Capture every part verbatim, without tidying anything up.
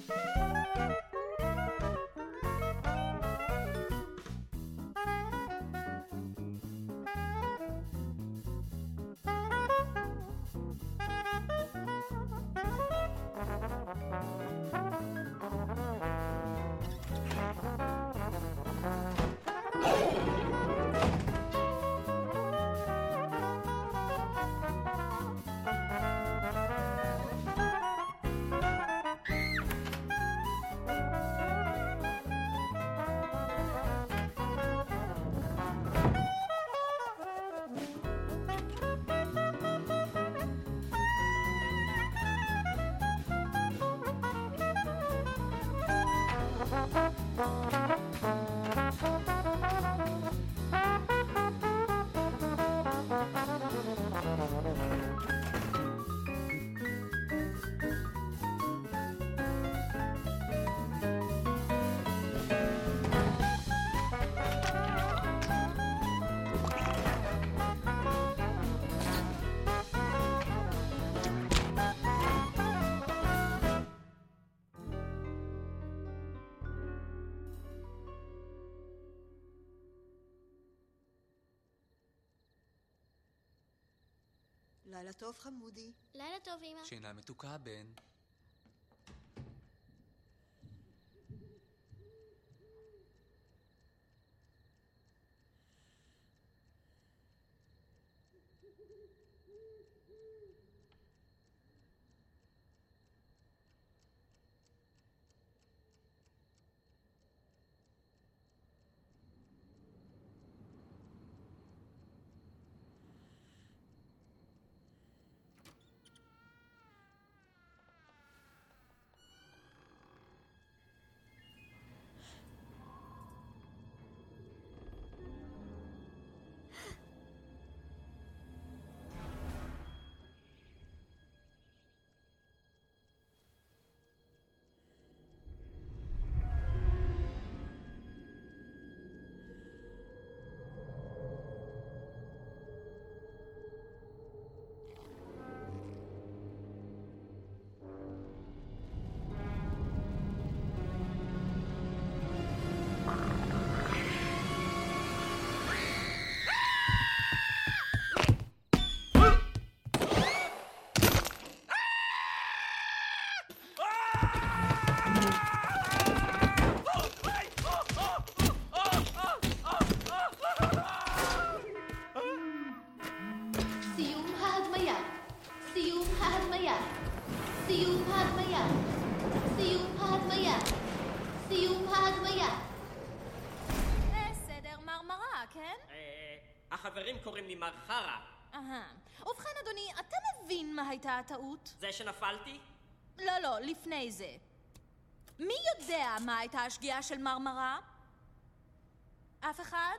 לילה טוב, חמודי. לילה טוב, אמא. שינה מתוקה, בן. סיום ההדמיה. סיום ההדמיה. סיום ההדמיה. בסדר, מרמרה, כן? החברים קוראים לי מר חרה. אהה. ובכן, אדוני, אתה מבין מה הייתה הטעות? זה שנפלתי? לא, לא, לפני זה. מי יודע מה הייתה השגיאה של מרמרה? אף אחד?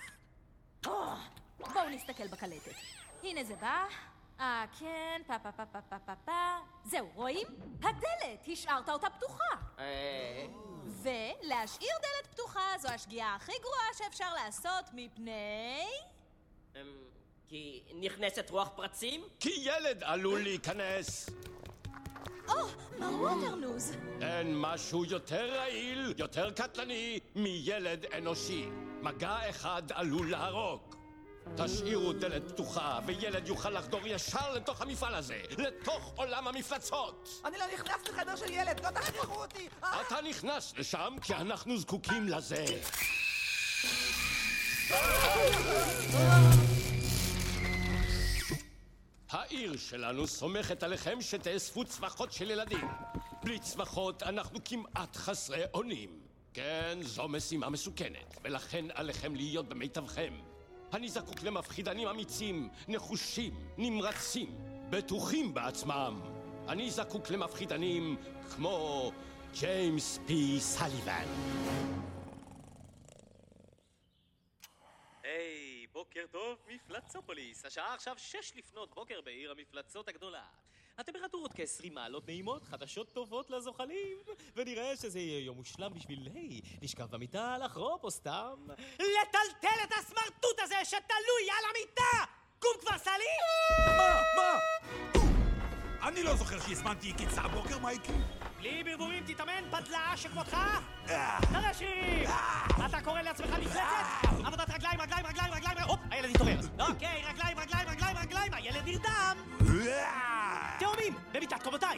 בואו נסתכל בקלטת. הנה זה בא. אה, כן, פה פה פה פה פה פה פה. זהו, רואים? הדלת, השארת אותה פתוחה. אה... ולהשאיר דלת פתוחה זו השגיאה הכי גרועה שאפשר לעשות מפני... כי נכנסת רוח פרצים? כי ילד עלול להיכנס. או, מר ווטרנוז. אין משהו יותר רעיל, יותר קטלני מילד אנושי. מגע אחד עלול להרוג. תשאירו דלת פתוחה וילד יוכל לחדור ישר לתוך המפעל הזה, לתוך עולם המפלצות. אני לא נכנס לחדר של ילד, לא תכריחו אותי. אתה נכנס לשם כי אנחנו זקוקים לזה. העיר שלנו סומכת עליכם שתאספו צמחות של ילדים. בלי צמחות אנחנו כמעט חסרי אונים. כן, זו משימה מסוכנת, ולכן עליכם להיות במיטבכם. אני זקוק למפחידנים אמיצים, נחושים, נמרצים, בטוחים בעצמם. אני זקוק למפחידנים כמו ג'יימס פי סליבן. היי, בוקר טוב, מפלצופוליס. השעה עכשיו שש לפנות בוקר בעיר המפלצות הגדולה. הטמפרטורות כ-עשרים מעלות נעימות, חדשות טובות לזוחלים, ונראה שזה יהיה יום מושלם בשביל, היי, לשכב במיטה, לחרופ או סתם לטלטל את הסמרטוט הזה שתלוי על המיטה! קום כבר, סלי! מה? מה? אני לא זוכר שהזמנתי קיצה הבוקר, מייקי. בלי ברבורים תתאמן, פדלה שכמותך! תראה שרירים! אתה קורא לעצמך מפלצת? עבודת רגליים, רגליים, רגליים, רגליים, הופ, הילד התעורר. אוקיי, רגליים, רגליים, רגליים, רגליים, הילד נרדם! תאומים, במיטת קומותיי!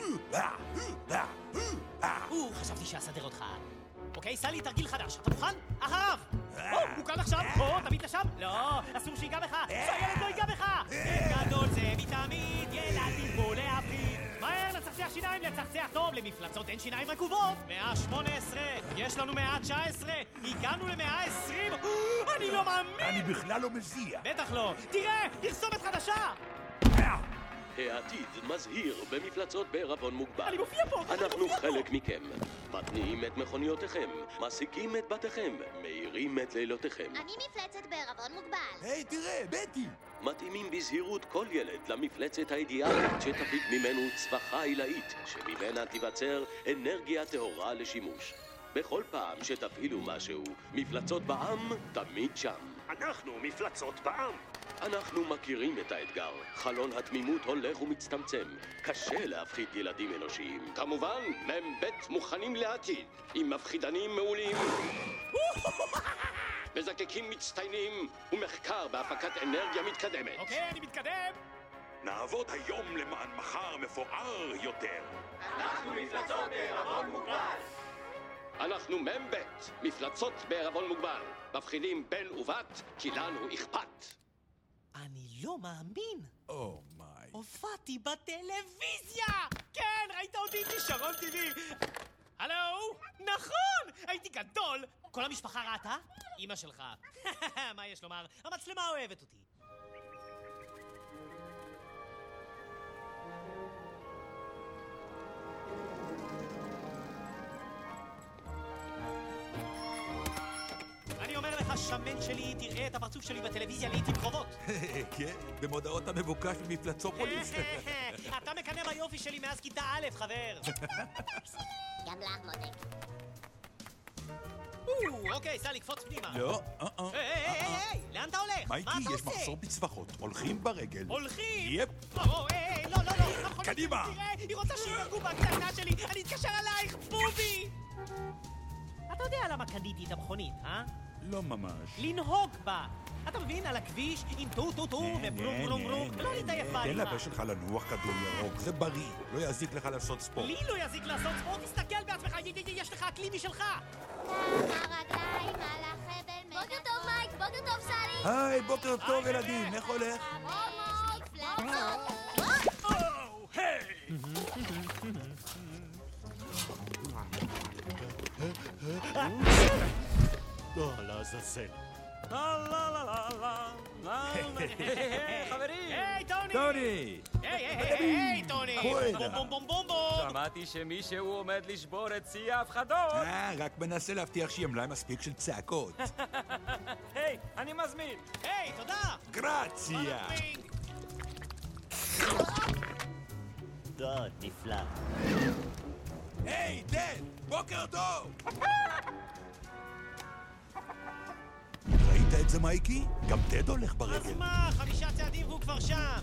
או, חשבתי שאסדר אותך. אוקיי, סלי, תרגיל חדש. אתה מוכן? אחריו! או, הוא כאן עכשיו! או, תמיד לשם! לא, אסור שיגע בך! שהילד לא ייגע בך! גדול זה מתמיד, ילדים בו להפחיד. מהר, לצחצח שיניים, לצחצח טוב, למפלצות אין שיניים רקובות. מאה שמונה עשרה, יש לנו מאה תשע עשרה, הגענו למאה עשרים. אני לא מאמין! אני בכלל לא מזיע. בטח לא. תראה, פרסומת חדשה! העתיד מזהיר במפלצות בערבון מוגבל. אני מופיע פה! אנחנו חלק מכם. מתניעים את מכוניותיכם, מעסיקים את בתיכם, מאירים את לילותיכם. אני מפלצת בערבון מוגבל. היי, תראה, בטי! מתאימים בזהירות כל ילד למפלצת האידיאלית שתפיק ממנו צווחה עילאית, שממנה תיווצר אנרגיה טהורה לשימוש. בכל פעם שתפעילו משהו, מפלצות בעם תמיד שם. אנחנו מפלצות בעם. אנחנו מכירים את האתגר. חלון התמימות הולך ומצטמצם. קשה להפחיד ילדים אנושיים. כמובן, מ"ב מוכנים לעתיד, עם מפחידנים מעולים, מזקקים מצטיינים ומחקר בהפקת אנרגיה מתקדמת. אוקיי, אני מתקדם! נעבוד היום למען מחר מפואר יותר. אנחנו מפלצות בערבון מוגבל. אנחנו מ"ב, מפלצות בערבון מוגבל. מפחידים בן ובת, כי לנו אכפת. אני לא מאמין! או מיי. הופעתי בטלוויזיה! כן, ראית אותי כישרון טבעי! הלו? נכון! הייתי גדול! כל המשפחה ראתה? אמא שלך. מה יש לומר? המצלמה אוהבת אותי. אני אומר לך, שמן שלי, תראה את הפרצוף שלי בטלוויזיה לעתים קרובות. כן, במודעות המבוקש ממפלצופוליס. אתה מקנא ביופי שלי מאז כיתה א', חבר. גם לך, מותק. אוקיי, סלי, קפוץ פנימה. לא, אה אה. היי, היי, היי, היי, לאן אתה הולך? מה אתה מייקי, עושה? יש מחסור בצווחות. הולכים ברגל. הולכים? יפ. או, היי, היי, לא, לא, לא. המכונית קדימה. שלי, תראה, היא רוצה שירגעו בהקטנה שלי. אני אתקשר עלייך, בובי! אתה יודע למה קניתי את המכונית, אה? לא ממש. לנהוג בה. אתה מבין? על הכביש עם טו טו טו וברום ברום ברום. לא להתעייף תן בהליכה. לפה שלך לנוח כדור ירוק, זה בריא. לא יזיק לך לעשות ספורט. לי לא יזיק לעשות ספורט, תסתכל בעצמך, י- י- יש לך כלי משלך. כמה רגליים על החבל. בוקר טוב, מייק. בוקר טוב, סלי. היי, בוקר טוב ילדים, איך הולך? מפלצות. לא, לעזאזל. חברים! היי, טוני! טוני! היי, היי, היי, היי, טוני! בואנה. בום בום בום בום! שמעתי שמישהו עומד לשבור את שיא ההפחדות. אה, רק מנסה להבטיח שיהיה מלאי מספיק של צעקות. היי, אני מזמין. היי, תודה! גרציה! דוד, נפלא. היי, דד! בוקר טוב! ראית את זה, מייקי? גם דד הולך אז ברגל. מה? חמישה צעדים והוא כבר שם!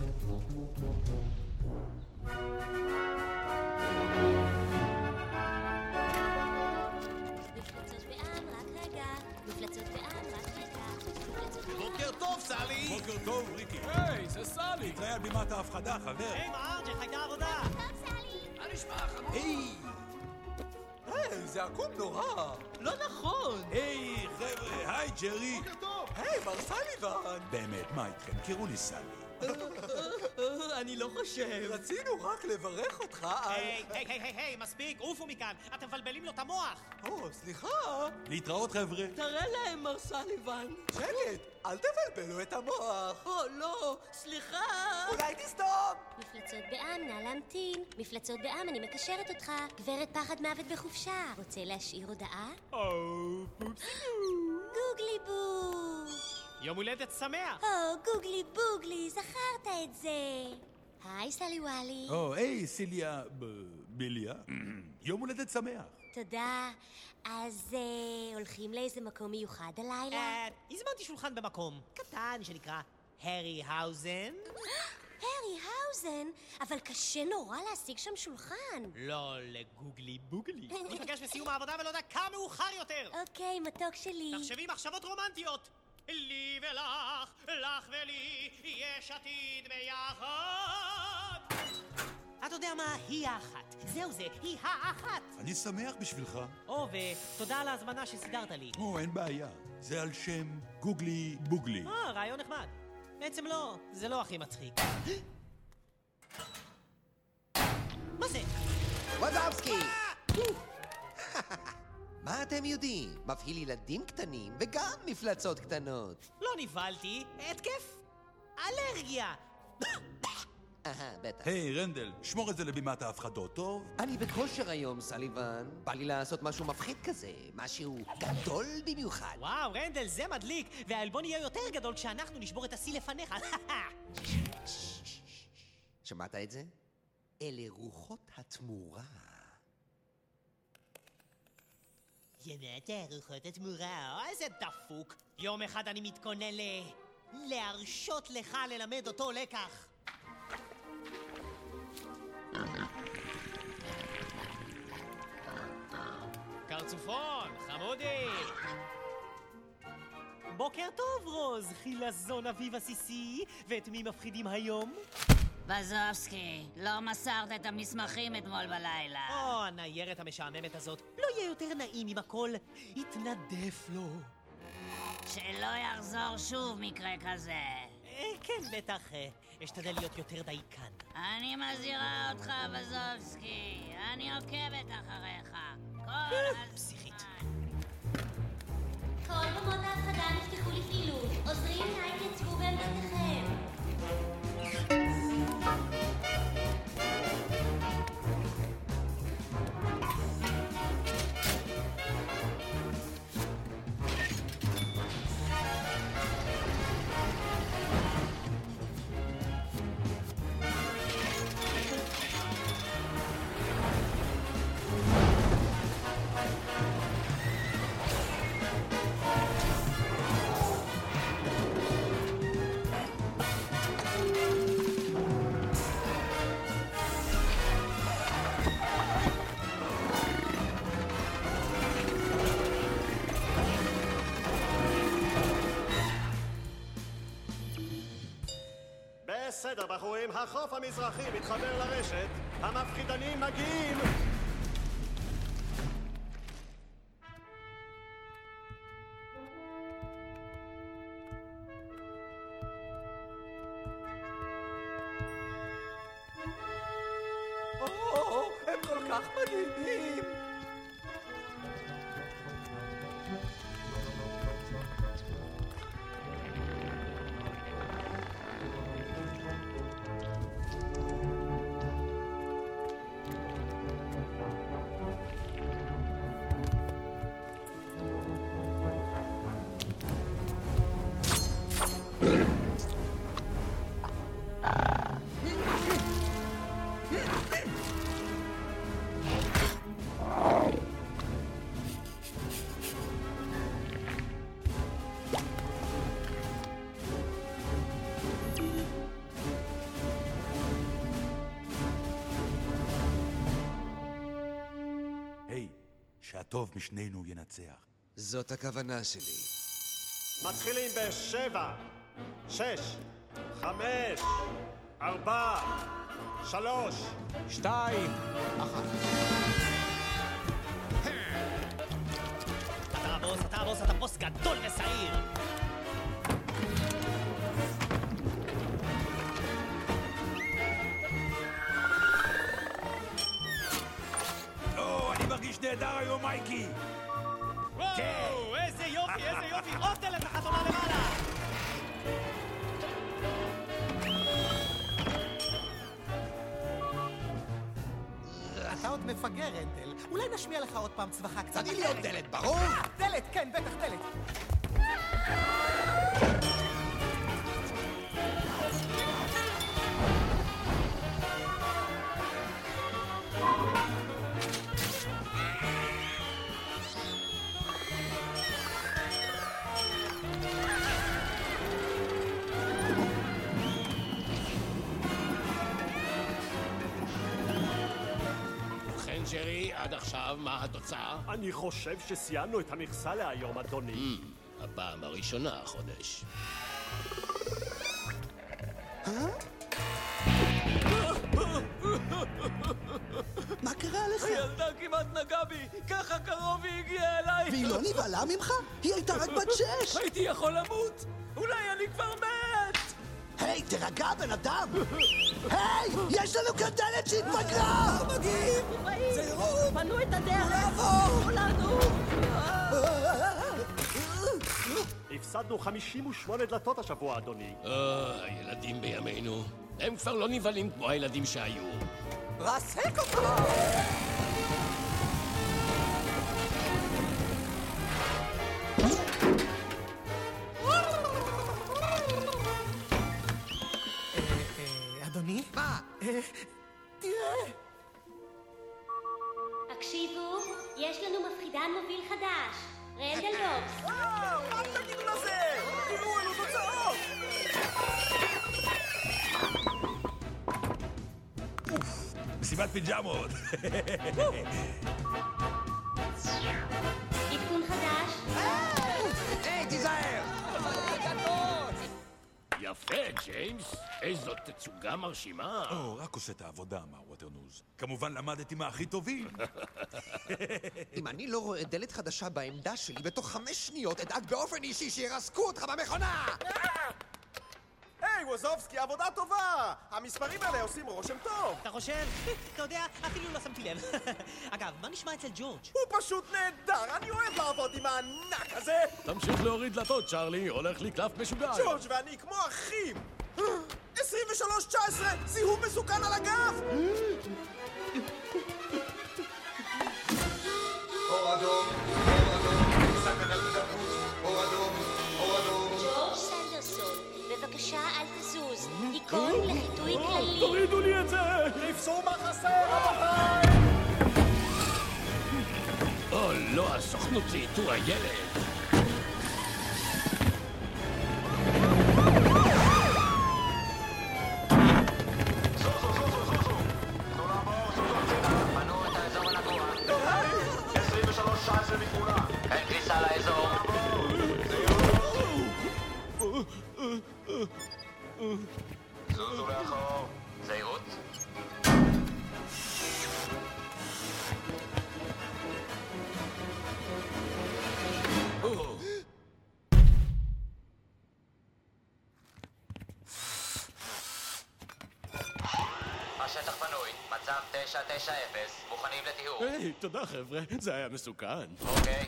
מפלצות בעם, רק רגע. מפלצות בעם, רק רגע. מפלצות בעם. בוקר טוב, סלי! בוקר טוב, ריקי. היי, זה סלי. תראה על בימת ההפחדה, חבר. היי, מארג', איך הייתה עבודה? טוב, סלי. היי! היי, זה עקום נורא. לא נכון. היי, חבר'ה, היי, ג'רי. בוקר טוב. היי, מר סליבן. באמת, מה איתכם? קראו לי סלי. אני לא חושב. רצינו רק לברך אותך על... היי, היי, היי, היי, היי, מספיק, עופו מכאן, אתם מבלבלים לו את המוח! או, סליחה. להתראות, חבר'ה. תראה להם, מר סליבן. שקט, אל תבלבלו את המוח. או, לא, סליחה. אולי תסתום. מפלצות בעם, נא להמתין. מפלצות בעם, אני מקשרת אותך. גברת פחד מוות בחופשה. רוצה להשאיר הודעה? או, פופסי. גוגלי בו. יום הולדת שמח! או, גוגלי בוגלי, זכרת את זה. היי, סלי וואלי. או, היי, סיליה... ב- ביליה. יום הולדת שמח. תודה. אז אה, הולכים לאיזה מקום מיוחד הלילה? אה, הזמנתי שולחן במקום קטן שנקרא הרי האוזן. הרי האוזן. אוזן, אבל קשה נורא להשיג שם שולחן. לא לגוגלי בוגלי. ניפגש בסיום העבודה ולא יודע כמה מאוחר יותר. אוקיי, מתוק שלי. תחשבי מחשבות רומנטיות. לי ולך, לך ולי, יש עתיד ביחד. אתה יודע מה? היא האחת. זהו זה, היא האחת. אני שמח בשבילך. או, ותודה על ההזמנה שסידרת לי. או, אין בעיה. זה על שם גוגלי בוגלי. אה, רעיון נחמד. בעצם לא, זה לא הכי מצחיק. מה זה? ווזובסקי! מה אתם יודעים? מפעיל ילדים קטנים וגם מפלצות קטנות. לא נבהלתי, התקף אלרגיה. אהה, בטח. היי, רנדל, שמור את זה לבימת ההפחדות, טוב? אני בכושר היום, סליבן. בא לי לעשות משהו מפחיד כזה, משהו גדול במיוחד. וואו, רנדל, זה מדליק, והעלבון יהיה יותר גדול כשאנחנו נשבור את השיא לפניך. שמעת את זה? אלה רוחות התמורה. ינת רוחות התמורה, איזה דפוק. יום אחד אני מתכונן ל... להרשות לך ללמד אותו לקח. קרצופון, חמודי! בוקר טוב, רוז, חילזון אביב עסיסי, ואת מי מפחידים היום? ווזובסקי, לא מסרת את המסמכים אתמול בלילה. או, הניירת המשעממת הזאת. לא יהיה יותר נעים אם הכל יתנדף לו. שלא יחזור שוב מקרה כזה. אה, כן, בטח. אשתדל להיות יותר דייקן. אני מזהירה אותך, ווזובסקי. אני עוקבת אחריך. כל הזמן. פסיכית. כל במות ההפחדה נפתחו לפעילות. עוזרים נא התייצבו בעמדותיכם. בסדר, בחורים, החוף המזרחי מתחבר לרשת. המפחידנים מגיעים! או, הם כל כך מדהימים! שהטוב משנינו ינצח. זאת הכוונה שלי. מתחילים בשבע, שש, חמש, ארבע, שלוש, שתיים, אחת. אתה הבוס, אתה הבוס, אתה בוס גדול ושעיר. אני מרגיש נהדר היום, מייקי! וואו, איזה יופי, איזה יופי! עוד דלת לחתונה למעלה! אתה עוד מפגר, רנדל. אולי נשמיע לך עוד פעם צווחה קצת. תני לי עוד דלת, ברור? דלת, כן, בטח, דלת. ג'רי, עד עכשיו, מה התוצאה? אני חושב שסיימנו את המכסה להיום, אדוני. הפעם הראשונה החודש. מה קרה לך? הילדה כמעט נגעה בי, ככה קרוב היא הגיעה אליי. והיא לא נבהלה ממך? היא הייתה רק בת שש. הייתי יכול למות, אולי אני כבר מת. היי, תרגע בן אדם! היי, יש לנו כאן דלת שהתפגרה! מגיעים! זהירות! פנו את הדרך! לעבור! לנו! הפסדנו חמישים ושמונה דלתות השבוע, אדוני. אה, הילדים בימינו. הם כבר לא נבהלים כמו הילדים שהיו. רסק אותך! אדוני? מה? תראה! הקשיבו, יש לנו מפחידן מוביל חדש, רנדל דובס. וואו, מה תגידו לזה? תראו, אלו תוצאות! מסיבת פיג'מות. עדכון חדש. היי, תיזהר! יפה, ג'יימס. איזו תצוגה מרשימה. או, רק עושה את העבודה, מר ווטרנוז. כמובן למדתי מהכי טובים. אם אני לא רואה דלת חדשה בעמדה שלי, בתוך חמש שניות אדאג באופן אישי שירסקו אותך במכונה! היי, ווזובסקי, עבודה טובה! המספרים האלה עושים רושם טוב! אתה חושב? אתה יודע, אפילו לא שמתי לב. אגב, מה נשמע אצל ג'ורג'? הוא פשוט נהדר! אני אוהב לעבוד עם הענק הזה! תמשיך להוריד דלתות, צ'ארלי. הולך לי קלף משוגע. ג'ורג' ואני כמו אחים! עשרים ושלוש תשע עשרה! זיהום מסוכן על הגב! אור אדום, אור אדום, סכנה לדברות, אור אדום, אור אדום. ג'ורג' סנדרסון, בבקשה אל תזוז. היכון לחיטוי כללי. תורידו לי את זה! תפסו מה חסר, רבותיי! או, לא, הסוכנות לאיתור הילד. זוזו לאחור. זהירות. השטח פנוי, מצב תשע תשע אפס, מוכנים לטיהור. היי, תודה חבר'ה, זה היה מסוכן. אוקיי.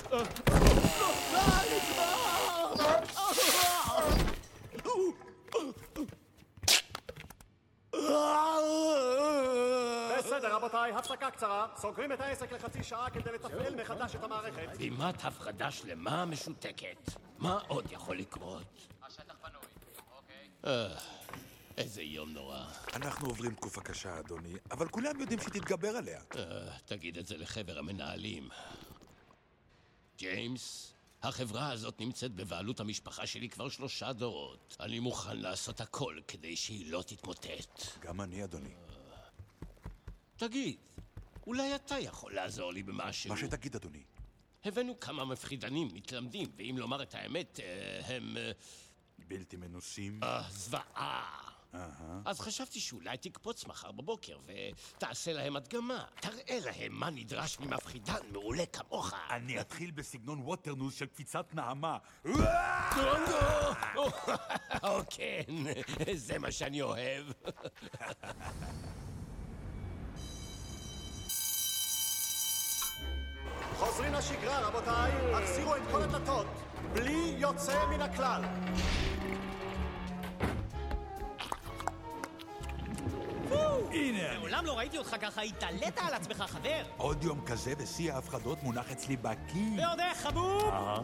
בסדר, רבותיי, הפסקה קצרה. סוגרים את העסק לחצי שעה כדי לתפעל מחדש את המערכת. בימת הפרדה שלמה משותקת. מה עוד יכול לקרות? השטח פנוי, אוקיי. אה, איזה יום נורא. אנחנו עוברים תקופה קשה, אדוני, אבל כולם יודעים שתתגבר עליה. אה, תגיד את זה לחבר המנהלים. ג'יימס, החברה הזאת נמצאת בבעלות המשפחה שלי כבר שלושה דורות. אני מוכן לעשות הכל כדי שהיא לא תתמוטט. גם אני, אדוני. תגיד, אולי אתה יכול לעזור לי במשהו? מה שתגיד, אדוני. הבאנו כמה מפחידנים מתלמדים, ואם לומר את האמת, הם... בלתי מנוסים. אה, זוועה. אהה. אז חשבתי שאולי תקפוץ מחר בבוקר ותעשה להם הדגמה. תראה להם מה נדרש ממפחידן מעולה כמוך. אני אתחיל בסגנון ווטרנוז של קפיצת נעמה. או כן, זה מה שאני אוהב. חוזרים לשגרה, רבותיי. החזירו את כל הדלתות, בלי יוצא מן הכלל. הנה אני. מעולם לא ראיתי אותך ככה, התעלית על עצמך, חבר. עוד יום כזה ושיא ההפחדות מונח אצלי בקי. ועוד איך, חבוב! אהה.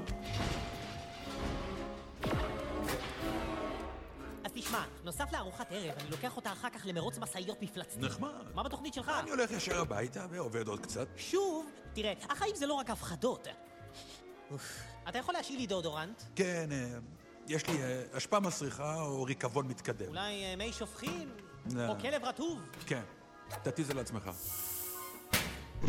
אז תשמע, נוסף לארוחת ערב, אני לוקח אותה אחר כך למרוץ משאיות מפלצתי. נחמד. מה בתוכנית שלך? אני הולך ישר הביתה ועובד עוד קצת. שוב, תראה, החיים זה לא רק הפחדות. אוף, אתה יכול להשאיל לי דאודורנט? כן, אה, יש לי אה, השפעה מסריחה או ריקבון מתקדם. אולי אה, מי שופכין? לא. או כלב רטוב? כן, תתיז על עצמך.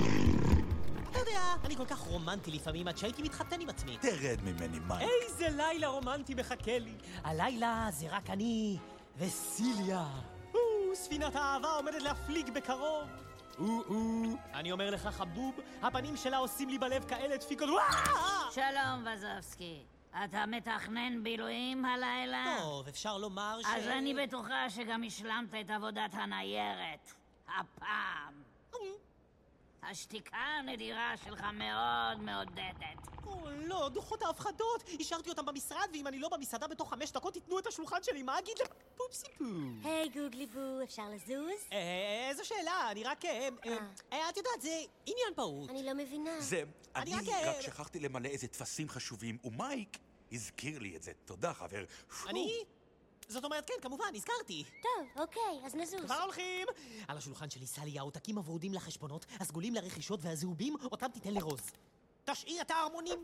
יודע, אני כל כך רומנטי לפעמים עד שהייתי מתחתן עם עצמי. תרד ממני, מייק. איזה לילה רומנטי מחכה לי. הלילה זה רק אני וסיליה. או, ספינת האהבה עומדת להפליג בקרוב. או-או, אני אומר לך חבוב, הפנים שלה עושים לי בלב כאלה דפיקות. שלום וזובסקי, אתה מתכנן בילויים הלילה? טוב, אפשר לומר ש... אז אני בטוחה שגם השלמת את עבודת הניירת. הפעם. השתיקה הנדירה שלך מאוד מעודדת. או לא, דוחות ההפחדות. השארתי אותם במשרד, ואם אני לא במסעדה בתוך חמש דקות, תיתנו את השולחן שלי. מה אגיד לפופסי פו? היי גוגלי בו, אפשר לזוז? אה, איזו שאלה, אני רק... אה, את יודעת, זה עניין פעוט. אני לא מבינה. זה... אני רק- רק שכחתי למלא איזה טפסים חשובים, ומייק הזכיר לי את זה. תודה, חבר. אני? זאת אומרת, כן, כמובן, הזכרתי. טוב, אוקיי, אז נזוז. כבר הולכים. על השולחן שלי סלי העותקים הוורודים לחשבונות, הסגולים לרכישות והזהובים, אותם תיתן לרוז. תשאיר את ההרמונים.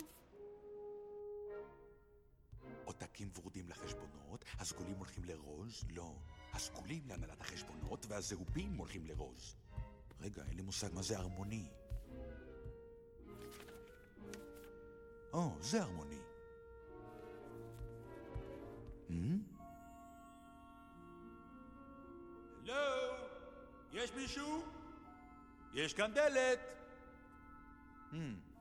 עותקים ורדים לחשבונות, הסגולים הולכים לרוז? לא. הסגולים להנהלת החשבונות והזהובים הולכים לרוז. רגע, אין לי מושג מה זה הרמוני. או, זה הרמוני. Hmm? הלו? יש מישהו? יש כאן דלת. Hmm.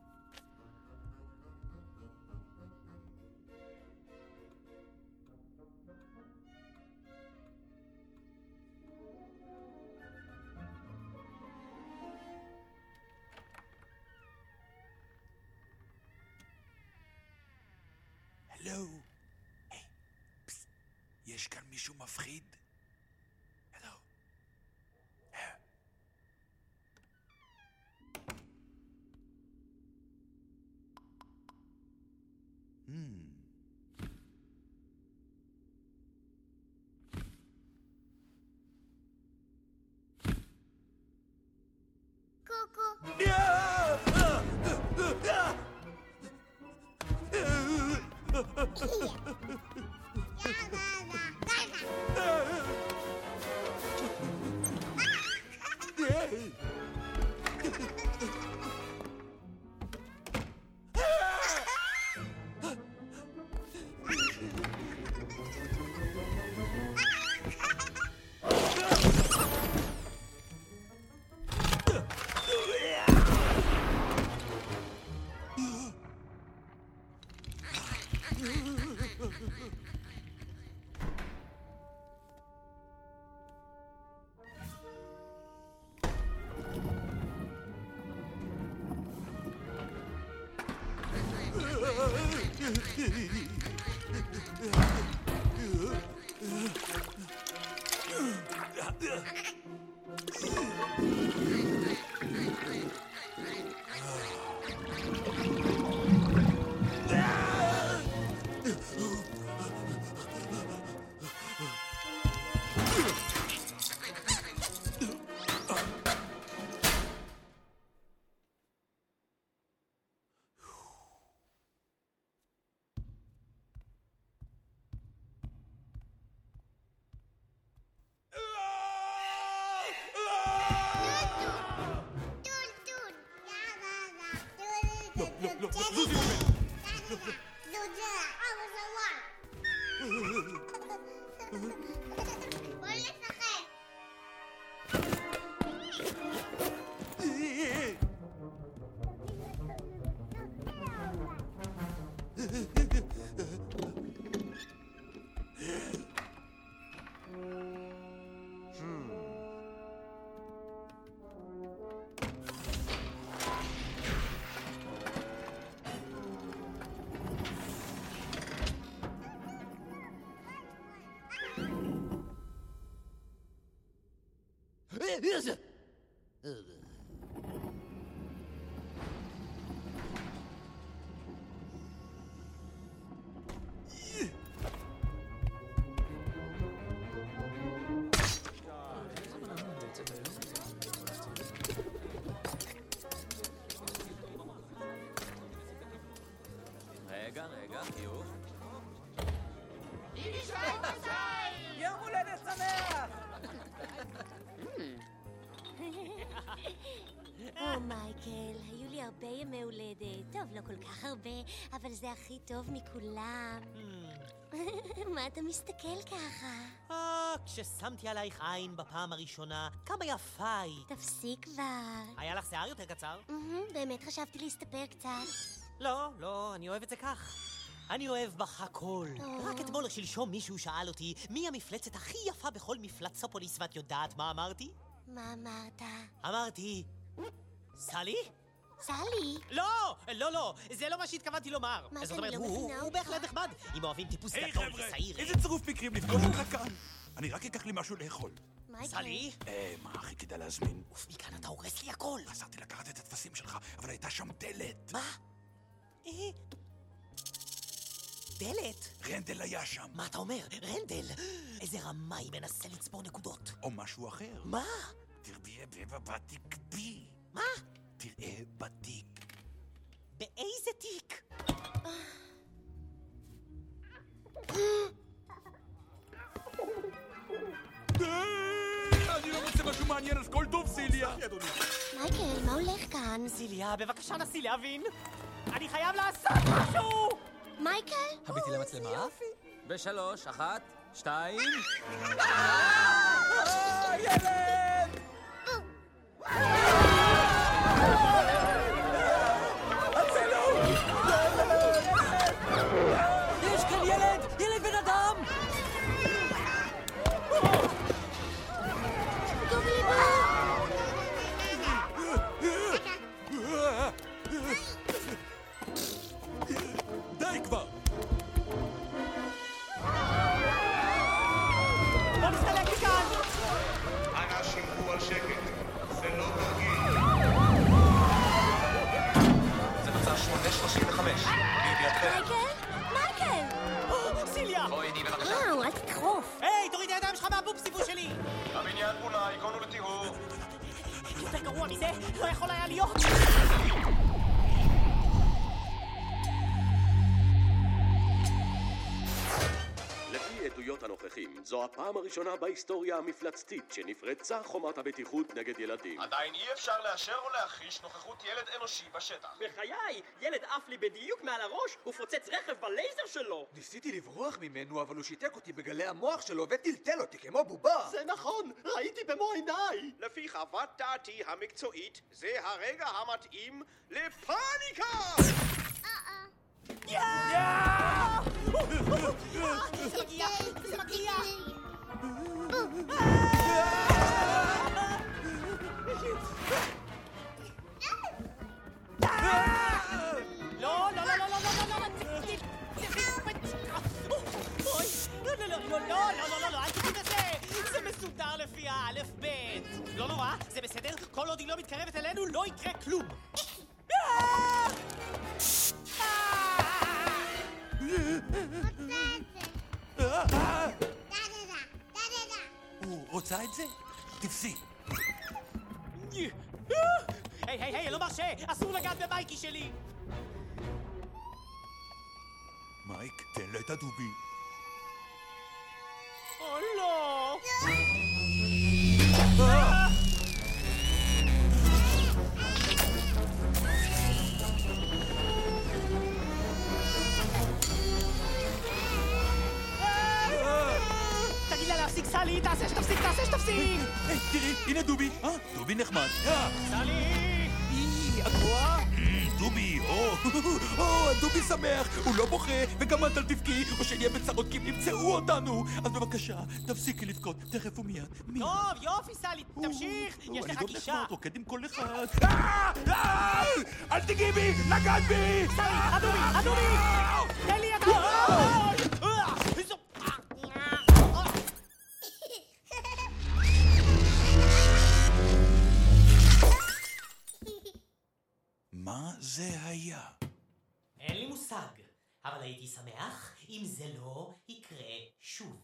הלו? היי, פסט. יש כאן מישהו מפחיד? הלו? אה. Hmm. קוקו. רגע, רגע, חיוך. יום הולדת שמח! ימי הולדת. טוב, לא כל כך הרבה, אבל זה הכי טוב מכולם. מה אתה מסתכל ככה? אה, כששמתי עלייך עין בפעם הראשונה, כמה יפה היית. תפסיק כבר. היה לך שיער יותר קצר? באמת חשבתי להסתפר קצת. לא, לא, אני אוהב את זה כך. אני אוהב בך הכל. רק אתמול או שלשום מישהו שאל אותי מי המפלצת הכי יפה בכל מפלצופוליס, ואת יודעת מה אמרתי? מה אמרת? אמרתי, סלי? סלי? לא, לא, לא, זה לא מה שהתכוונתי לומר. מה, זאת אני אומרת, לא הוא מבינה הוא אותך. בהחלט נחמד. אם אוהבים טיפוס היי גדול חבר'ה, ושעיר. איזה צירוף מקרים לפגוש אותך כאן. אני רק אקח לי משהו לאכול. סלי? אה, מה הכי כדאי להזמין? אוף, מכאן אתה הורס לי הכל. חזרתי לקחת את הטפסים שלך, אבל הייתה שם דלת. מה? אה... דלת? רנדל היה שם. מה אתה אומר? רנדל? איזה רמאי מנסה לצבור נקודות. או משהו אחר. מה? תראה בתיק בי. מה? תראה בתיק. באיזה תיק? אני לא רוצה משהו מעניין, אז כל טוב, סיליה. מייקל, מה הולך כאן? סיליה, בבקשה נסי להבין. אני חייב לעשות משהו! מייקל? הביטי למצלמה. בשלוש, אחת, שתיים... ילד! הצלו! יש כאן ילד! ילד בן אדם! גוגלי די כבר! בוא נסתלק מכאן! אנא שמרו על שקט, זה לא תרגיל. זה תוצאה שמונה שלושים וחמש. מייקל? מייקל! סיליה! בואי הנה בבקשה. וואו, אל תדחוף. היי, תוריד הידיים שלך מהבובסיבו שלי! הבניין פונה, הגענו לטיהור. יותר גרוע מזה, לא יכול היה להיות! לפי עדויות הנוכחים, זו הפעם הראשונה בהיסטוריה המפלצתית שנפרצה חומת הבטיחות נגד ילדים. עדיין אי אפשר לאשר או להכחיש נוכחות ילד אנושי בשטח. בחיי, ילד עף לי בדיוק מעל הראש ופוצץ רכב בלייזר שלו. ניסיתי לברוח ממנו, אבל הוא שיתק אותי בגלי המוח שלו וטלטל אותי כמו בובה. זה נכון, ראיתי במו עיניי. לפי חוות דעתי המקצועית, זה הרגע המתאים לפאניקה! זה מגיע! זה מגיע! לא, לא, לא, לא, לא, לא, לא, אוי, לא, לא, לא, לא, לא, לא, לא, לא, אל תגיד את זה! זה מסודר לפי האלף בית. לא נורא, זה בסדר, כל עוד היא לא מתקרבת אלינו, לא יקרה כלום. הוא רוצה את זה? תפסי. היי, היי, היי, לא מרשה! אסור לגעת במייקי שלי! מייק, תן לו את הדובי. או לא! תגיד לה להפסיק, סלי! תעשה שתפסיק, תעשה שתפסיק! תראי, הנה דובי. אה, דובי נחמד. סלי! את רואה? דובי, או, או, דובי שמח, הוא לא בוכה, וגם את אל תבכי, או שנהיה בצרות כי הם נמצאו אותנו. אז בבקשה, תפסיקי לבכות, תכף ומיד, מיד. טוב, יופי, סלי, תמשיך, יש לך גישה. אני גם רוקד עם כל אחד. אל תגיעי בי, נגעת בי! סלי, הדובי, הדובי! תן לי את הראש! מה זה היה? אין לי מושג, אבל הייתי שמח אם זה לא יקרה שוב.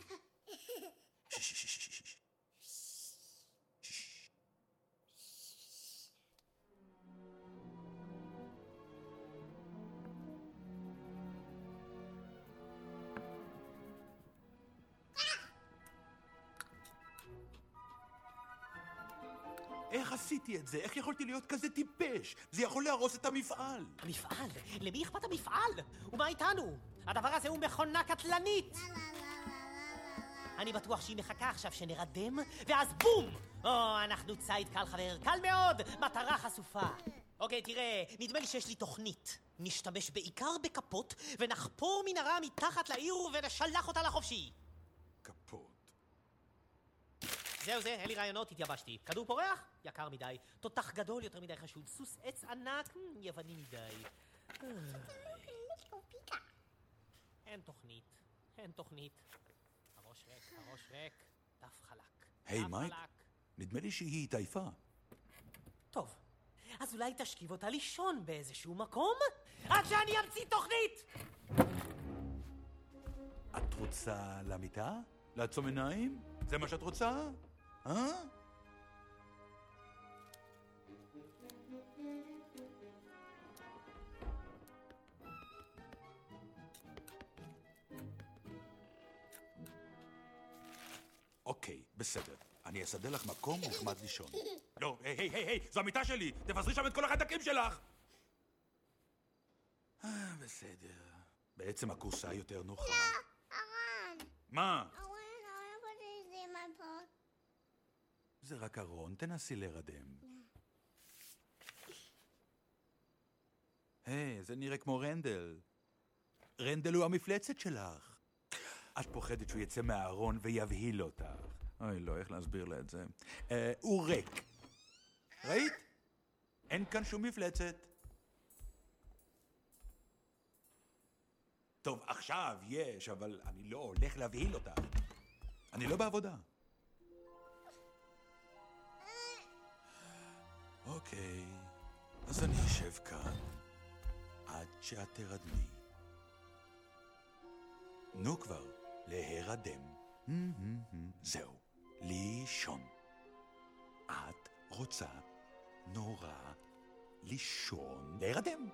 איך עשיתי את זה? איך יכולתי להיות כזה טיפש? זה יכול להרוס את המפעל. המפעל? למי אכפת המפעל? ומה איתנו? הדבר הזה הוא מכונה קטלנית! אני בטוח שהיא מחכה עכשיו שנרדם, ואז בום! או, אנחנו צייד קל חבר, קל מאוד! מטרה חשופה. אוקיי, תראה, נדמה לי שיש לי תוכנית. נשתמש בעיקר בכפות, ונחפור מנהרה מתחת לעיר ונשלח אותה לחופשי. כפות. זהו זה, אין לי רעיונות, התייבשתי. כדור פורח? יקר מדי. תותח גדול יותר מדי חשוב. סוס עץ ענק? יווני מדי. אין תוכנית. אין תוכנית. הראש ריק, הראש ריק. דף חלק. היי, מייק, נדמה לי שהיא התעייפה. טוב, אז אולי תשכיב אותה לישון באיזשהו מקום? עד שאני אמציא תוכנית! את רוצה למיטה? לעצום עיניים? זה מה שאת רוצה? אה? אוקיי, בסדר. אני אסדר לך מקום נחמד לישון. לא, היי, היי, היי, היי, זו המיטה שלי! תפזרי שם את כל החיידקים שלך! אה, בסדר. בעצם הכורסה יותר נוחה. לא, ארון. מה? I want to put this in my pot. זה רק ארון, תנסי להירדם. היי, זה נראה כמו רנדל. רנדל הוא המפלצת שלך. את פוחדת שהוא יצא מהארון ויבהיל אותך. אוי, לא, איך להסביר לה את זה? אה, הוא ריק. ראית? אין כאן שום מפלצת. טוב, עכשיו יש, אבל אני לא הולך להבהיל אותך. אני לא בעבודה. אוקיי, אז אני אשב כאן עד שאת תרדמי. נו כבר, להירדם. זהו, לישון. את רוצה נורא לישון, להירדם.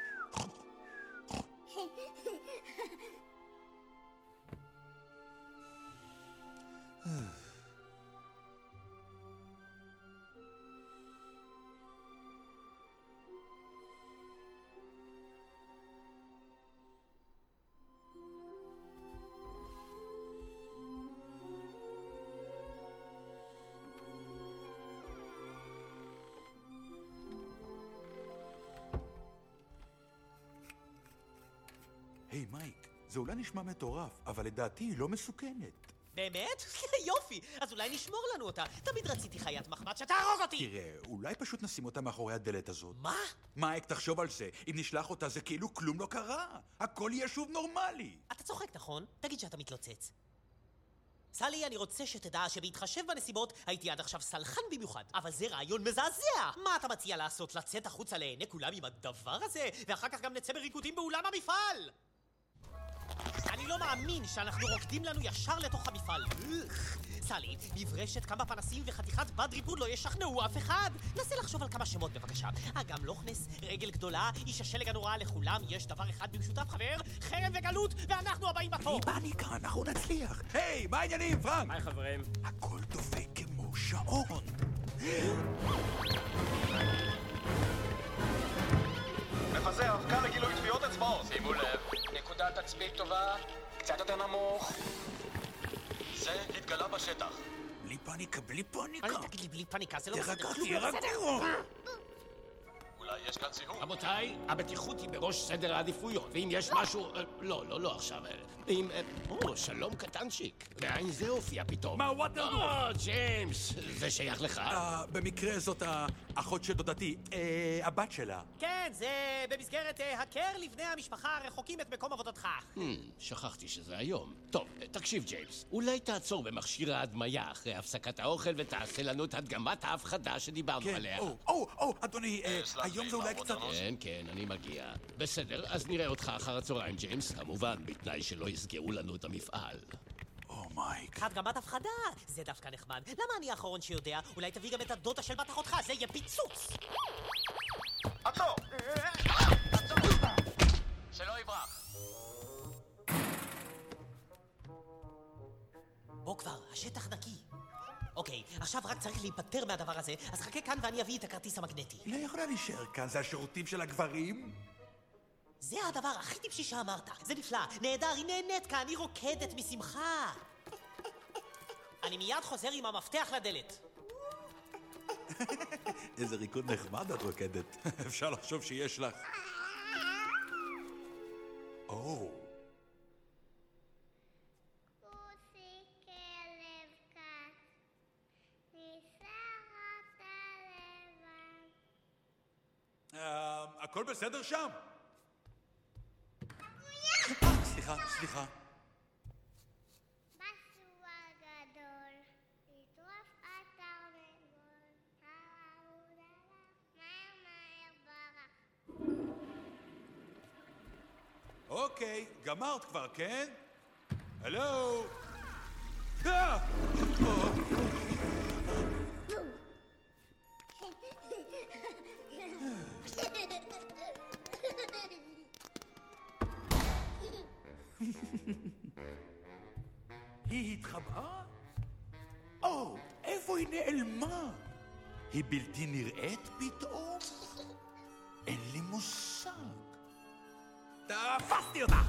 היי, מייק, זה אולי נשמע מטורף, אבל לדעתי היא לא מסוכנת. באמת? יופי, אז אולי נשמור לנו אותה. תמיד רציתי חיית מחמד שתהרוג אותי! תראה, אולי פשוט נשים אותה מאחורי הדלת הזאת. מה? מייק, תחשוב על זה. אם נשלח אותה זה כאילו כלום לא קרה. הכל יהיה שוב נורמלי. אתה צוחק, נכון? תגיד שאתה מתלוצץ. סלי, אני רוצה שתדע שבהתחשב בנסיבות הייתי עד עכשיו סלחן במיוחד. אבל זה רעיון מזעזע! מה אתה מציע לעשות? לצאת החוצה לעיני כולם עם הדבר הזה? ואחר כך גם נצא בריקודים באולם המפעל? אני לא מאמין שאנחנו רוקדים לנו ישר לתוך המפעל. סלי, מברשת, כמה פנסים וחתיכת בד ריבוד לא ישכנעו אף אחד. נסה לחשוב על כמה שמות בבקשה. אגם לוכנס, רגל גדולה, איש השלג הנורא, לכולם יש דבר אחד במשותף חבר, חרב וגלות, ואנחנו הבאים בתור. בלי פאניקה, אנחנו נצליח. היי, מה העניינים, פרנק? היי חברים. הכל דופק כמו שעון. מפזר, כאן לגילוי טביעות אצבעות. שימו לב, נקודת תצפית טובה, קצת יותר נמוך. זה התגלה בשטח. בלי פאניקה, בלי פאניקה. אל תגיד לי בלי פאניקה, זה לא בסדר. תרגע, תירגעו. אולי יש כאן זיהום. רבותיי, הבטיחות היא בראש סדר העדיפויות, ואם יש משהו... לא, לא, לא עכשיו. אם... או, שלום קטנצ'יק. מאין זה הופיע פתאום? מה, what the hell? או, ג'יימס, זה שייך לך? במקרה זאת האחות של דודתי, הבת שלה. כן, זה במסגרת הכר לבני המשפחה הרחוקים את מקום עבודתך. שכחתי שזה היום. טוב, תקשיב ג'יימס, אולי תעצור במכשיר ההדמיה אחרי הפסקת האוכל ותעשה לנו את הדגמת ההפחדה שדיברנו עליה. או, או, או, אדוני, היום זה אולי קצת... כן, כן, אני מגיע. בסדר, אז נראה אותך אחר הצהריים, ג'יימס, כמובן, בתנאי שלא יסגרו לנו את המפעל. או מייק. הדגמת הפחדה, זה דווקא נחמד. למה אני האחרון שיודע? אולי תביא גם את הדודה של בת אחותך, זה יהיה פיצוץ! עצור! שלא יברח. בוא כבר, השטח נקי. אוקיי, עכשיו רק צריך להיפטר מהדבר הזה, אז חכה כאן ואני אביא את הכרטיס המגנטי. לא יכולה להישאר כאן, זה השירותים של הגברים? זה הדבר הכי טיפשי שאמרת. זה נפלא, נהדר, היא נהנית כאן, היא רוקדת משמחה. אני מיד חוזר עם המפתח לדלת. איזה ריקוד נחמד את רוקדת. אפשר לחשוב שיש לך. או. פוסי כלב קט, ניסר אותה לבן. הכל בסדר שם? סליחה, סליחה. בסו הגדול, לטרוף התרנגול, הרעוד עליו, מהר מהר ברח. אוקיי, גמרת כבר, כן? הלו? אה! היא התחבאה? או, איפה היא נעלמה? היא בלתי נראית פתאום? אין לי מושג. תפסתי אותה!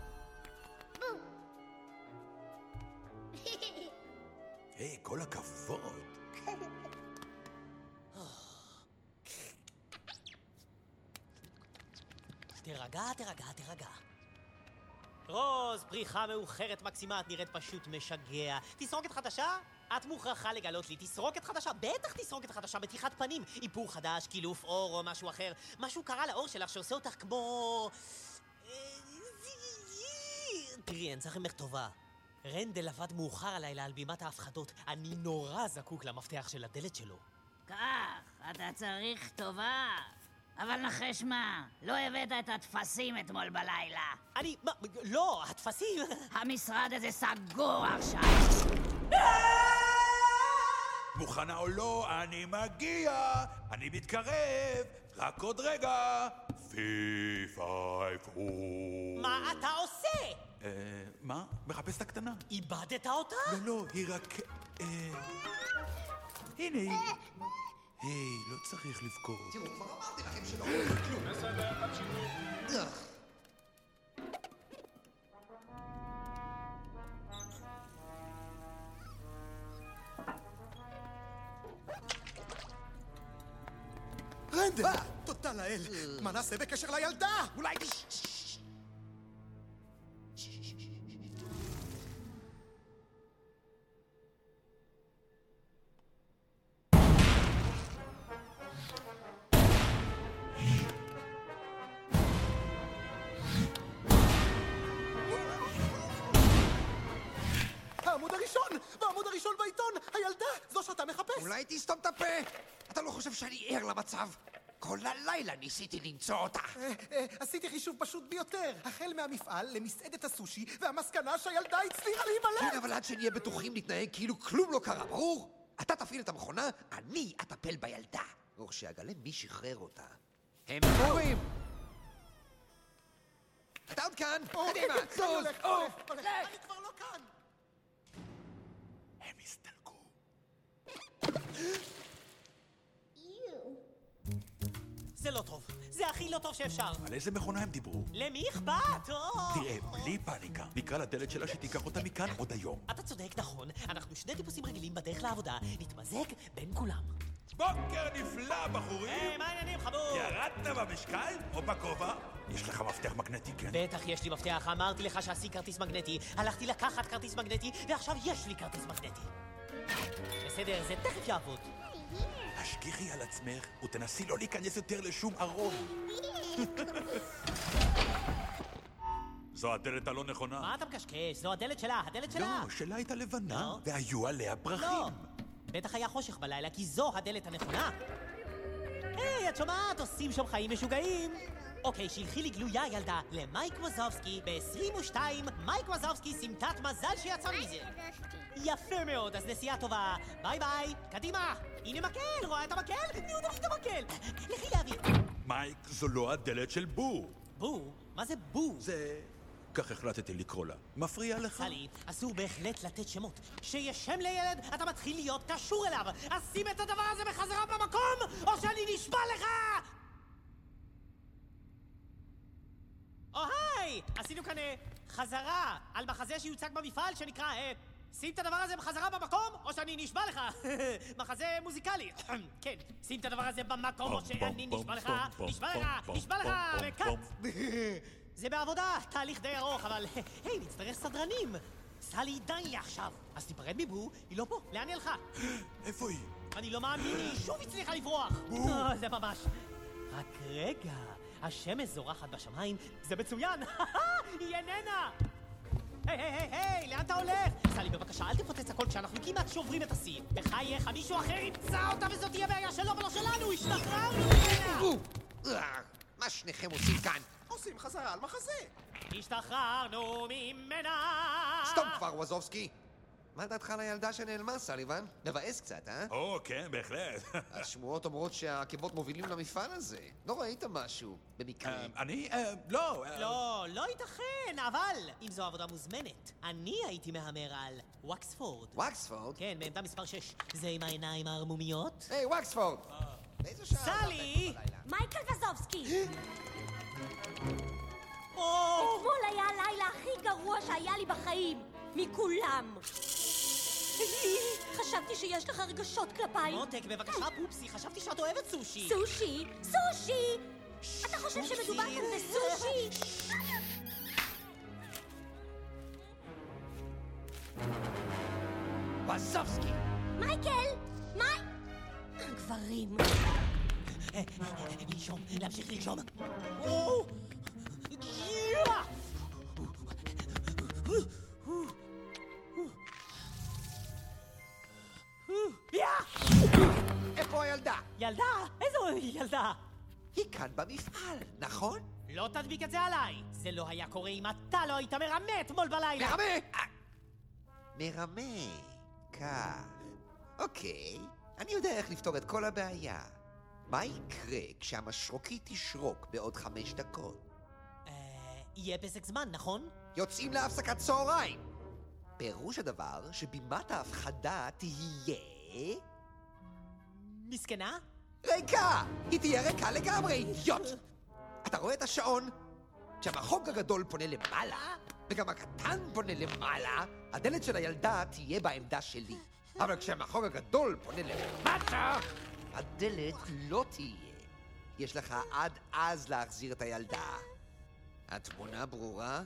היי, כל הכבוד. תרגע, תרגע, תרגע. רוז, פריחה מאוחרת מקסימה, את נראית פשוט משגע. תסרוקת חדשה? את מוכרחה לגלות לי. תסרוקת חדשה? בטח תסרוקת חדשה, מתיחת פנים. איפור חדש, קילוף אור או משהו אחר. משהו קרה לאור שלך שעושה אותך כמו... תראי, אני צריך ממך טובה. רנדל עבד מאוחר הלילה על בימת ההפחדות. אני נורא זקוק למפתח של הדלת שלו. כך, אתה צריך טובה. אבל נחש מה, לא הבאת את התפסים אתמול בלילה. אני... מה? לא, התפסים... המשרד הזה סגור עכשיו. מוכנה או לא, אני מגיע, אני מתקרב, רק עוד רגע. פי פייב הו. מה אתה עושה? אה, מה? מחפש את הקטנה. איבדת אותה? לא, לא, היא רק... אה... הנה היא. היי, לא צריך לבכור. תראו, כבר אמרתי לכם שלא רואים כלום. בסדר, תמשיכו. רנדל! תודה לאל. מה נעשה בקשר לילדה? אולי... העמוד הראשון! בעמוד הראשון בעיתון! הילדה! זו שאתה מחפש! אולי תסתום את הפה! אתה לא חושב שאני ער למצב? כל הלילה ניסיתי למצוא אותה. עשיתי חישוב פשוט ביותר. החל מהמפעל למסעדת הסושי, והמסקנה שהילדה הצליחה להימלט! כן, אבל עד שנהיה בטוחים נתנהג כאילו כלום לא קרה, ברור? אתה תפעיל את המכונה, אני אטפל בילדה. וכשאגלה מי שחרר אותה. הם קוראים! אתה עוד כאן? קדימה, זוז! אני כבר לא כאן! הם הסתלקו. זה לא טוב. זה הכי לא טוב שאפשר. על איזה מכונה הם דיברו? למי אכפת? תראה, בלי פאניקה. נקרא לדלת שלה שתיקח אותה מכאן עוד היום. אתה צודק, נכון. אנחנו שני טיפוסים רגילים בדרך לעבודה. נתמזג בין כולם. בוקר נפלא, בחורים! היי, מה העניינים, חמור? ירדת במשקל או בכובע? יש לך מפתח מגנטי, כן? בטח יש לי מפתח. אמרתי לך שעשי כרטיס מגנטי. הלכתי לקחת כרטיס מגנטי, ועכשיו יש לי כרטיס מגנטי. בסדר, זה תכף יעבוד. השגיחי על עצמך ותנסי לא להיכנס יותר לשום ארון. זו הדלת הלא נכונה. מה אתה מקשקש? זו הדלת שלה, הדלת שלה. לא, שלה הייתה לבנה, והיו עליה פרחים. לא, בטח היה חושך בלילה, כי זו הדלת הנכונה. היי, את שומעת? עושים שם חיים משוגעים. אוקיי, שילחי לי גלויה, ילדה, למייק ווזובסקי ב-עשרים ושתיים, מייק ווזובסקי סמטת מזל שיצא מזה. יפה מאוד, אז נסיעה טובה. ביי ביי, קדימה. הנה מקל, רואה את המקל? נו, תביא את המקל. לכי להביא. מייק, זו לא הדלת של בור. בור? מה זה בור? זה כך החלטתי לקרוא לה. מפריע לך? סלי, אסור בהחלט לתת שמות. כשיש שם לילד, אתה מתחיל להיות קשור אליו. אז שים את הדבר הזה בחזרה במקום, או שאני נשבע לך! או היי! עשינו כאן אה, חזרה על מחזה שיוצג במפעל שנקרא אה, שים את הדבר הזה בחזרה במקום, או שאני נשבע לך. מחזה מוזיקלי. כן, שים את הדבר הזה במקום, או שאני נשבע לך, נשבע לך, נשבע לך, וקאט. זה בעבודה, תהליך די ארוך, אבל היי, נצטרך סדרנים. סלי די לי עכשיו. אז תיפרד מבו, היא לא פה, לאן היא הלכה? איפה היא? אני לא מאמין, היא שוב הצליחה לברוח. בו! זה ממש. רק רגע, השמש זורחת בשמיים, זה מצוין. היא איננה. היי, היי, היי, היי, לאן אתה הולך? סלי, בבקשה, אל תפוצץ הכל כשאנחנו כמעט שוברים את השיא. בחייך, מישהו אחר ימצא אותה וזאת תהיה בעיה שלו ולא שלנו, השתחררנו ממנה! מה שניכם עושים כאן? עושים חזרה על מחזה. השתחררנו ממנה! סתום כבר, ווזובסקי! מה דעתך על הילדה שנעלמה, סליבן? מבאס קצת, אה? או, כן, בהחלט. השמועות אומרות שהעקבות מובילים למפעל הזה. לא ראית משהו, במקרה. אני? לא. לא, לא ייתכן, אבל אם זו עבודה מוזמנת, אני הייתי מהמר על ווקספורד. ווקספורד? כן, בעמדה מספר שש. זה עם העיניים הערמומיות? היי, ווקספורד! באיזו שעה? סלי! מייקל וזובסקי! או! אתמול היה הלילה הכי גרוע שהיה לי בחיים, מכולם. חשבתי שיש לך רגשות כלפיי. מותק, בבקשה, פופסי, חשבתי שאת אוהבת סושי. סושי? סושי! אתה חושב שמדובר כאן בסושי? ווזובסקי! מייקל! מי... גברים. לנשום, להמשיך לנשום. או! יאה! איפה הילדה? ילדה? איזו ילדה? היא כאן במפעל, נכון? לא תדביק את זה עליי. זה לא היה קורה אם אתה לא היית מרמה אתמול בלילה. מרמה? מרמה. כך. אוקיי, אני יודע איך לפתור את כל הבעיה. מה יקרה כשהמשרוקית תשרוק בעוד חמש דקות? יהיה פסק זמן, נכון? יוצאים להפסקת צהריים. פירוש הדבר שבימת ההפחדה תהיה... מסכנה? ריקה! היא תהיה ריקה לגמרי, אידיוט! אתה רואה את השעון? כשהמחוג הגדול פונה למעלה, וגם הקטן פונה למעלה, הדלת של הילדה תהיה בעמדה שלי. אבל כשהמחוג הגדול פונה למטה, הדלת לא תהיה. יש לך עד אז להחזיר את הילדה. התמונה ברורה?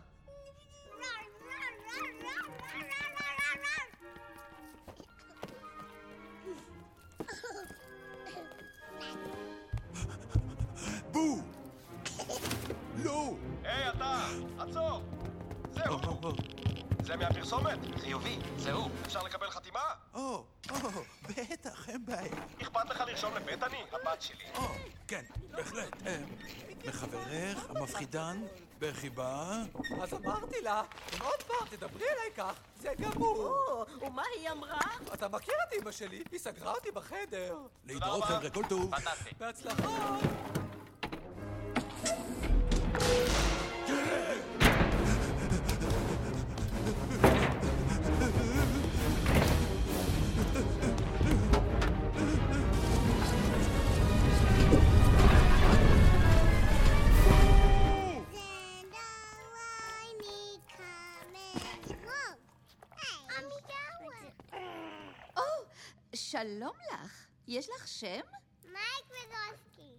בו! לא! היי, אתה! עצור! זהו! זה מהפרסומת? חיובי, זה הוא. אפשר לקבל חתימה? או, או, בטח, אין בעיה. אכפת לך לרשום לבטני? הבת שלי. או, כן, בהחלט. מחברך, המפחידן, בחיבה. אז אמרתי לה, אם עוד פעם תדברי אליי כך, זה גמור. ומה היא אמרה? אתה מכיר את אמא שלי? היא סגרה אותי בחדר. להתראות חבר'ה, כל טוב. בהצלחה. שלום לך. יש לך שם? מייק וזובסקי.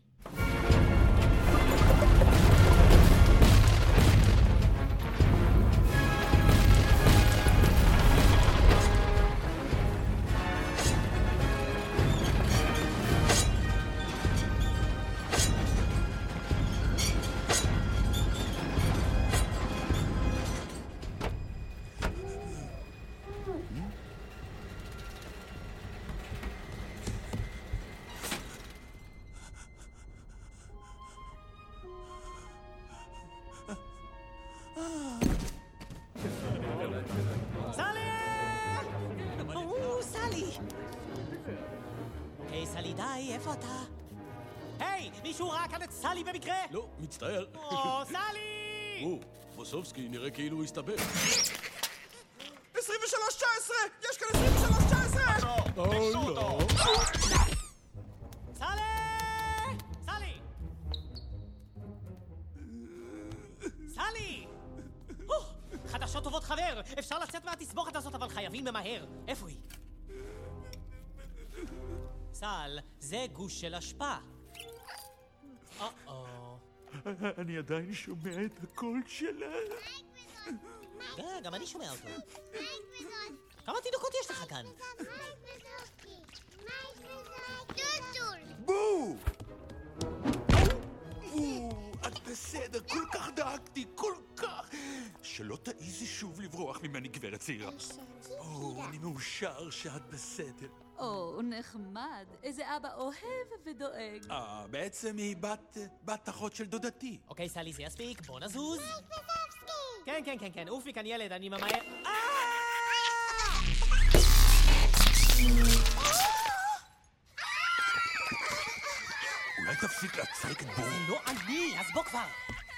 איפה אתה? היי, מישהו ראה כאן את סלי במקרה? לא, מצטער. או, סלי! או, ווסובסקי נראה כאילו הוא הסתבך. עשרים ושלוש תשע עשרה! יש כאן עשרים ושלוש תשע עשרה! או לא. סלי! סלי! סלי! חדשות טובות חבר! אפשר לצאת מהתסבוכת הזאת, אבל חייבים ממהר. איפה היא? סל, זה גוש של אשפה. או-או. אני עדיין שומע את הקול שלה. כן, גם אני שומע אותו. כמה תינוקות יש לך כאן? בו! בו! את בסדר, כל כך דאגתי, כל כך! שלא תעיזי שוב לברוח ממני, גברת צעירה. או, אני מאושר שאת בסדר. או, נחמד. איזה אבא אוהב ודואג. אה, בעצם היא בת, בת אחות של דודתי. אוקיי, סלי, זה יספיק, בוא נזוז. כן, כן, כן, כן, אוף מכאן ילד, אני ממהר. אולי תפסיק להצחיק את בור? זה לא אני, אז בוא כבר.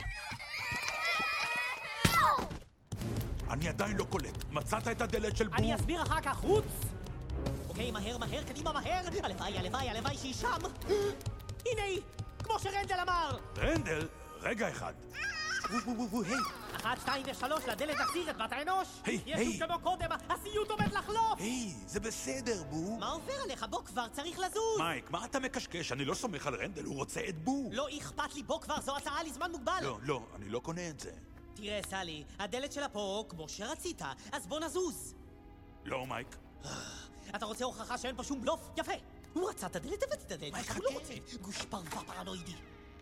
אני עדיין לא קולט. מצאת את הדלת של בור? אני אסביר אחר כך, רוץ! אוקיי, מהר, מהר, קדימה, מהר! הלוואי, הלוואי, הלוואי שהיא שם! הנה היא! כמו שרנדל אמר! רנדל? רגע אחד. היי! אחת, שתיים ושלוש, לדלת תחזיר את בת האנוש! היי, היי! יש כמו קודם, הסיוט עומד לחלוף! היי, זה בסדר, בו. מה עובר עליך? בוא כבר, צריך לזוז! מייק, מה אתה מקשקש? אני לא סומך על רנדל, הוא רוצה את בו. לא אכפת לי, בוא כבר, זו הצעה לזמן מוגבל! לא, לא, אני לא קונה את זה. תראה, סלי, הדלת שלה פה, כמו שרצית, אז בוא נזוז! לא, מייק. אתה רוצה הוכחה שאין פה שום בלוף? יפה! הוא רצה את הדלת, הבאתי את הדלת, הוא לא רוצה. גוש פרווה פרנואידי.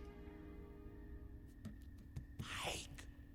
הייק.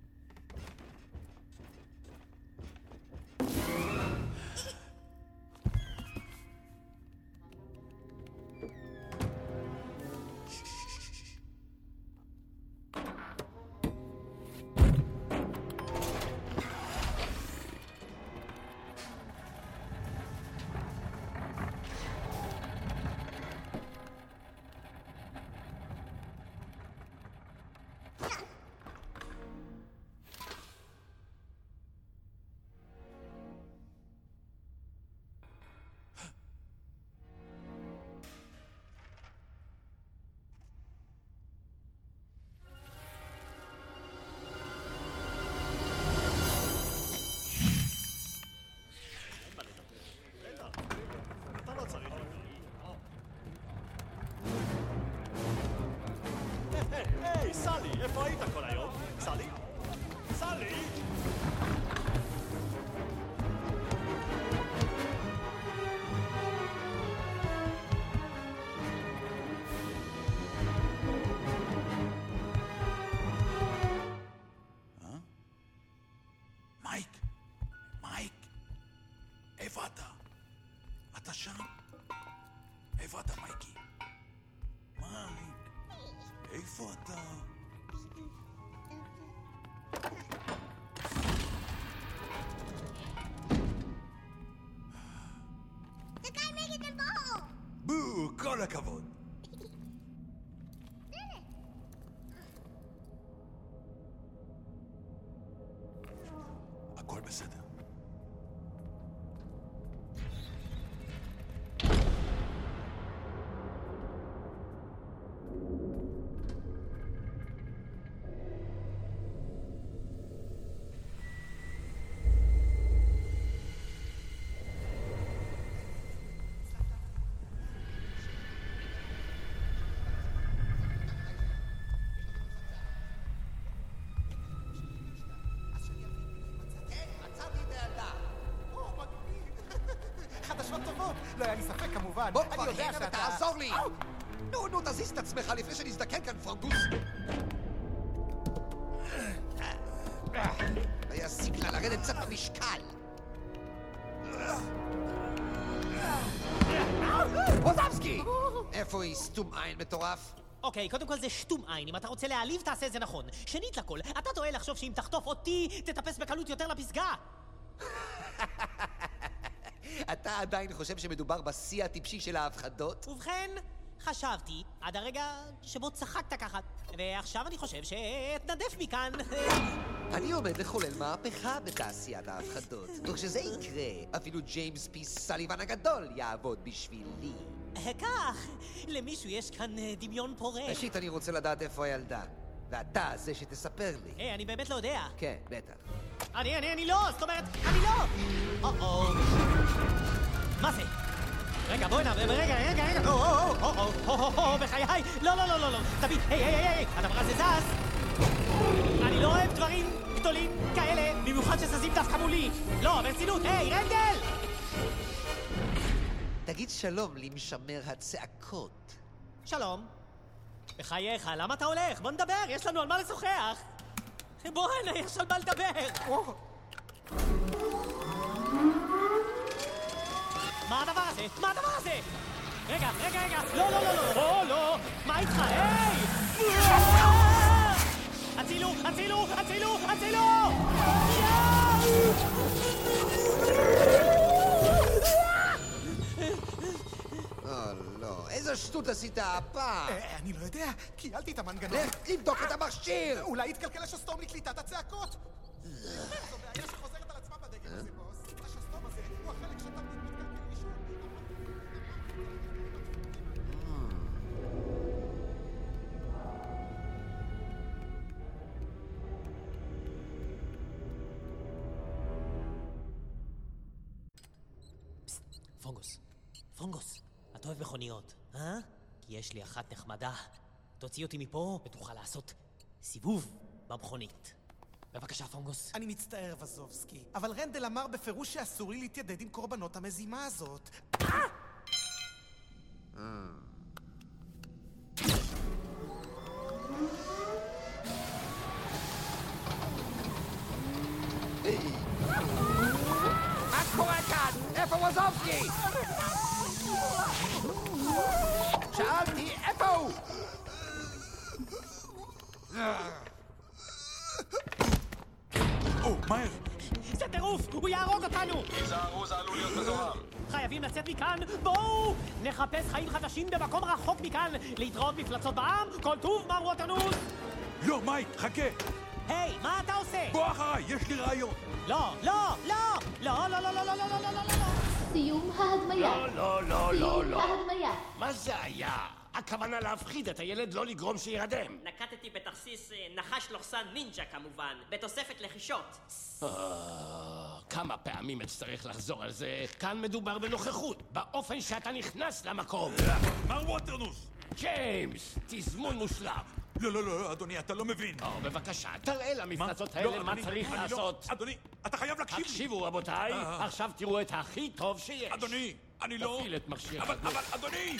היי, סלי, איפה היית כל היום? סלי? סלי? מייק, מייק, איפה אתה? אתה שם? איפה אתה, מייקי? מייק, איפה אתה? בו, כל הכבוד. הכל בסדר. חדשות טובות! לא היה לי ספק כמובן. בוא אני כבר יודע הנה שאתה... ותעזור לי! נו, נו, תזיז את עצמך לפני שנזדקן כאן, פרנדוס! היה סיק לה לרדת קצת במשקל! ווזובסקי! איפה היא? סתום עין מטורף? אוקיי, קודם כל זה שתום עין. אם אתה רוצה להעליב, תעשה את זה נכון. שנית לכל, אתה טועה לחשוב שאם תחטוף אותי, תטפס בקלות יותר לפסגה. אתה עדיין חושב שמדובר בשיא הטיפשי של ההפחדות? ובכן, חשבתי עד הרגע שבו צחקת ככה, ועכשיו אני חושב שאתנדף מכאן. אני עומד לחולל מהפכה בתעשיית ההפחדות, וכשזה יקרה, אפילו ג'יימס פי סליבן הגדול יעבוד בשבילי. כך, למישהו יש כאן דמיון פורה. ראשית, אני רוצה לדעת איפה הילדה, ואתה זה שתספר לי. היי, אני באמת לא יודע. כן, בטח. אני, אני, אני לא, זאת אומרת, אני לא! או-או. מה זה? רגע, בואי נע, רגע, רגע, רגע, או-או-או-או-או-או-או, בחיי, לא, לא, לא, לא, לא, תביא, היי, היי, היי, הדבר הזה זז. אני לא אוהב דברים גדולים כאלה, במיוחד שזזים דווקא מולי. לא, ברצינות, היי, רנדל! תגיד שלום למשמר הצעקות. שלום. בחייך, למה אתה הולך? בוא נדבר, יש לנו על מה לשוחח. בוא הנה, יש על מה לדבר. מה הדבר הזה? מה הדבר הזה? רגע, רגע, רגע, לא, לא, לא, לא, לא, לא, מה איתך? היי! הצילו, הצילו, הצילו, הצילו! או לא, איזו שטות עשית הפעם? אני לא יודע, קיילתי את המנגנון. לך תבדוק את המכשיר! אולי יתקלקל השסתום לקליטת הצעקות? זו בעיה שחוזרת על עצמה בדגל הזה, בוס. השסתום הזה הוא החלק שתמיד מתקלקל ראשון. פונגוס, פונגוס, אתה אוהב מכוניות, אה? כי יש לי אחת נחמדה. תוציא אותי מפה ותוכל לעשות סיבוב במכונית. בבקשה, פונגוס. אני מצטער, וזובסקי, אבל רנדל אמר בפירוש שאסור לי להתיידד עם קורבנות המזימה הזאת. מה קורה כאן? איפה ווזובסקי? שאלתי, איפה הוא? או, מהר! זה טירוף! הוא יהרוג אותנו! תיזהרו, זה עלול להיות מזוהם. חייבים לצאת מכאן! בואו! נחפש חיים חדשים במקום רחוק מכאן! להתראות מפלצות בעם! כל טוב, מר ווטרנוס! לא, מייק, חכה! היי, מה אתה עושה? בוא אחריי, יש לי רעיון! לא, לא, לא! לא, לא, לא, לא, לא, לא, לא, לא, לא, לא! סיום ההדמיה. לא, לא, לא, לא, לא. סיום ההדמיה. מה זה היה? הכוונה להפחיד את הילד, לא לגרום שירדם. נקטתי בתכסיס נחש לוחסן נינג'ה כמובן, בתוספת לחישות. כמה פעמים אצטרך לחזור על זה? כאן מדובר בנוכחות, באופן שאתה נכנס למקום. מר ווטרנוס! ג'יימס, תזמון מושלם. לא, לא, לא, אדוני, אתה לא מבין. או, בבקשה, תראה למפלצות האלה מה צריך לעשות. אדוני, אתה חייב להקשיב לי. הקשיבו, רבותיי, עכשיו תראו את הכי טוב שיש. אדוני, אני לא... תפעיל את מכשיר אבל, הגוף. אבל, אדוני!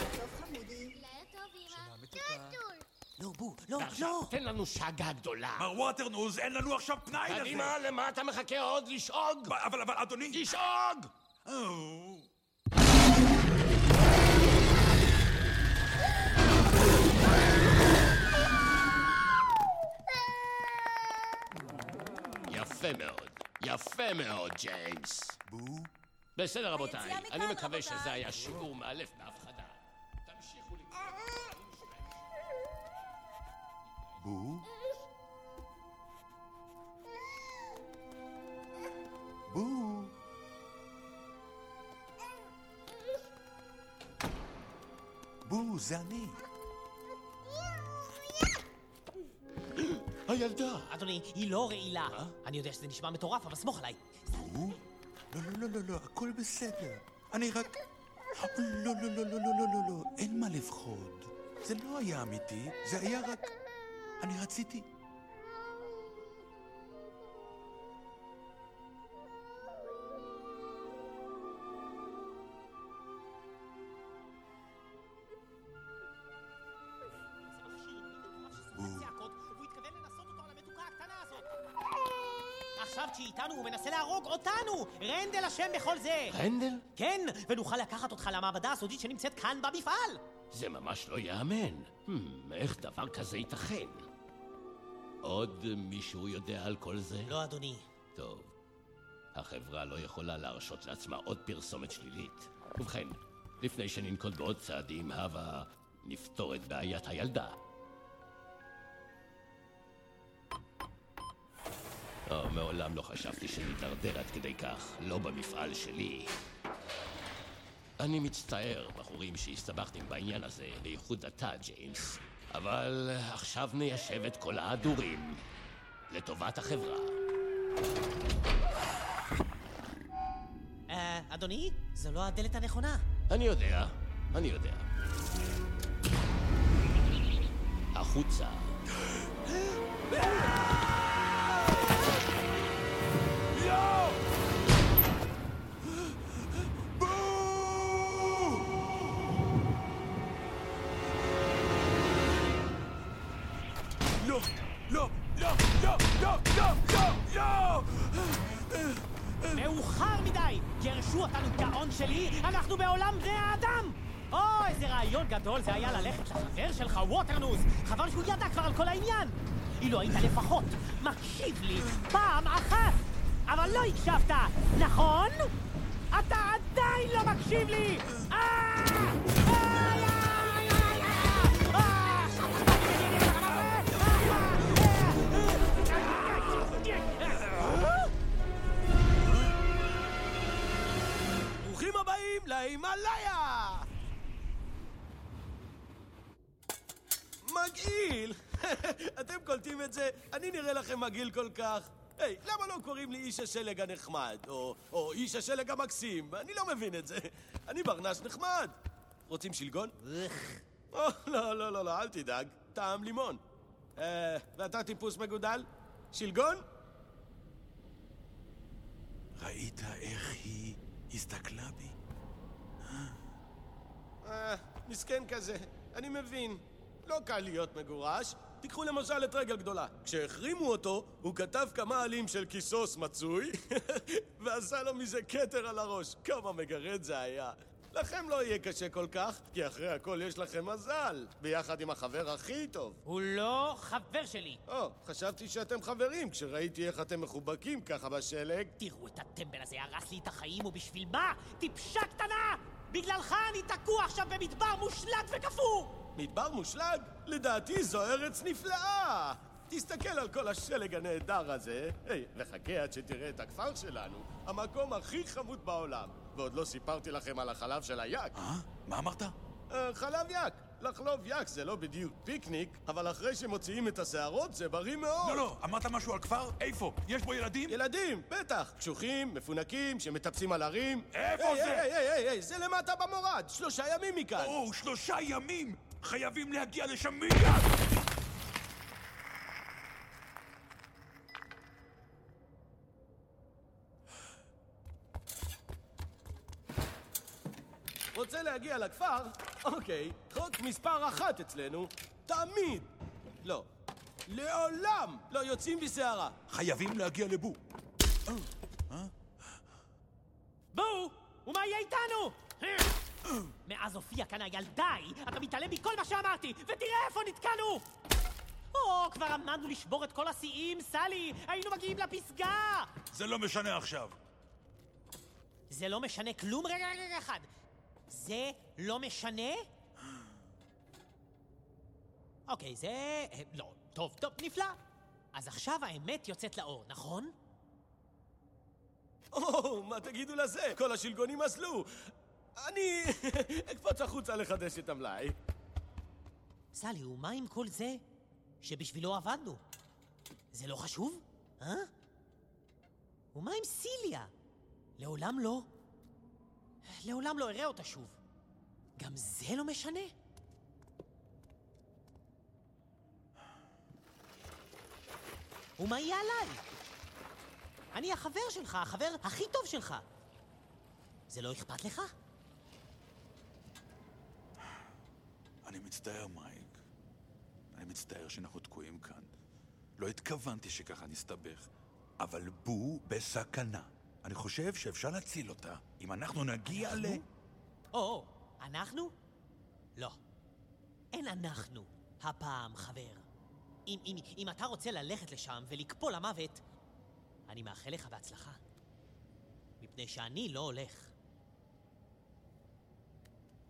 לא, בו, לא, ועכשיו, לא! תן לנו שאגה גדולה. מר ווטרנוס, אין לנו עכשיו פנאי לזה. קדימה, למה אתה מחכה עוד? לשאוג? אבל, אבל, אדוני... לשאוג! יפה מאוד, יפה מאוד, ג'יימס. בו? בסדר, רבותיי, אני מקווה שזה היה שיעור מאלף בהפחדה. תמשיכו לקרוא. בו? בו? בו, זה אני. הילדה. אדוני, היא לא רעילה. אני יודע שזה נשמע מטורף, אבל סמוך עליי. בו? לא, לא, לא, לא, לא, הכל בסדר. אני רק... לא, לא, לא, לא, לא, לא, לא, לא, אין מה לפחוד. זה לא היה אמיתי, זה היה רק... אני רציתי... עכשיו כשאיתנו הוא מנסה להרוג אותנו! רנדל אשם בכל זה! רנדל? כן, ונוכל לקחת אותך למעבדה הסודית שנמצאת כאן במפעל! זה ממש לא יאמן. Hmm, איך דבר כזה ייתכן? עוד מישהו יודע על כל זה? לא, אדוני. טוב. החברה לא יכולה להרשות לעצמה עוד פרסומת שלילית. ובכן, לפני שננקוט בעוד צעדים, הווה נפתור את בעיית הילדה. או, מעולם לא חשבתי שנתדרדר עד כדי כך, לא במפעל שלי. אני מצטער, בחורים שהסתבכתם בעניין הזה, בייחוד אתה, ג'יימס. אבל עכשיו ניישב את כל ההדורים לטובת החברה. אה, אדוני, זו לא הדלת הנכונה. אני יודע, אני יודע. החוצה. לא, לא, לא, לא, לא, לא, לא, לא! מאוחר מדי! גירשו אותנו גאון שלי, אנחנו בעולם בני האדם! או, איזה רעיון גדול זה היה ללכת לחבר שלך, ווטרנוז! חבל שהוא ידע כבר על כל העניין! אילו היית לפחות מקשיב לי פעם אחת! אבל לא הקשבת, נכון? אתה עדיין לא מקשיב לי! אה! ברוכים הבאים להימאליה! מגעיל! אתם קולטים את זה? אני נראה לכם מגעיל כל כך. היי, למה לא קוראים לי איש השלג הנחמד? או, או איש השלג המקסים? אני לא מבין את זה. אני ברנש נחמד. רוצים שלגון? או, לא, לא, לא, לא, אל תדאג. טעם לימון. אה, ואתה טיפוס מגודל? שלגון? ראית איך היא הסתכלה בי? אה, מסכן כזה. אני מבין. לא קל להיות מגורש. תיקחו למשל את רגל גדולה. כשהחרימו אותו, הוא כתב כמה עלים של כיסוס מצוי, ועשה לו מזה כתר על הראש. כמה מגרד זה היה. לכם לא יהיה קשה כל כך, כי אחרי הכל יש לכם מזל, ביחד עם החבר הכי טוב. הוא לא חבר שלי. או, חשבתי שאתם חברים, כשראיתי איך אתם מחובקים ככה בשלג. תראו את הטמבל הזה, הרס לי את החיים, ובשביל מה? טיפשה קטנה! בגללך אני תקוע עכשיו במדבר מושלט וכפור! מדבר מושלג? לדעתי זו ארץ נפלאה! תסתכל על כל השלג הנהדר הזה, היי, וחכה עד שתראה את הכפר שלנו, המקום הכי חמוד בעולם. ועוד לא סיפרתי לכם על החלב של היק. אה? מה אמרת? אה, חלב יק. לחלוב יק זה לא בדיוק פיקניק, אבל אחרי שמוציאים את השערות זה בריא מאוד. לא, לא, אמרת משהו על כפר? איפה? יש בו ילדים? ילדים, בטח. קשוחים, מפונקים, שמטפסים על הרים. איפה היי, זה? היי, היי, היי, היי, זה למטה במורד, שלושה ימים מכאן. או, שלושה ימים! חייבים להגיע לשם מיד! רוצה להגיע לכפר? אוקיי, חוק מספר אחת אצלנו, תמיד, לא, לעולם לא יוצאים בסערה. חייבים להגיע לבו. בואו! ומה יהיה איתנו? מאז הופיע כאן הילדאי, אתה מתעלם מכל מה שאמרתי, ותראה איפה נתקענו! או, כבר עמדנו לשבור את כל השיאים, סלי! היינו מגיעים לפסגה! זה לא משנה עכשיו. זה לא משנה כלום? רגע, רגע, אחד. זה לא משנה? אוקיי, זה... לא. טוב, טוב, נפלא. אז עכשיו האמת יוצאת לאור, נכון? או, מה תגידו לזה? כל השלגונים אסלו. אני אקפוץ החוצה לחדש את המלאי. סלי, ומה עם כל זה שבשבילו עבדנו? זה לא חשוב? אה? ומה עם סיליה? לעולם לא. לעולם לא אראה אותה שוב. גם זה לא משנה? ומה יהיה עליי? אני החבר שלך, החבר הכי טוב שלך. זה לא אכפת לך? אני מצטער, מייק. אני מצטער שאנחנו תקועים כאן. לא התכוונתי שככה נסתבך. אבל בו בסכנה. אני חושב שאפשר להציל אותה. אם אנחנו נגיע אנחנו? ל... או, אנחנו? לא. אין אנחנו הפעם, חבר. אם, אם, אם אתה רוצה ללכת לשם ולקפוא למוות, אני מאחל לך בהצלחה. מפני שאני לא הולך.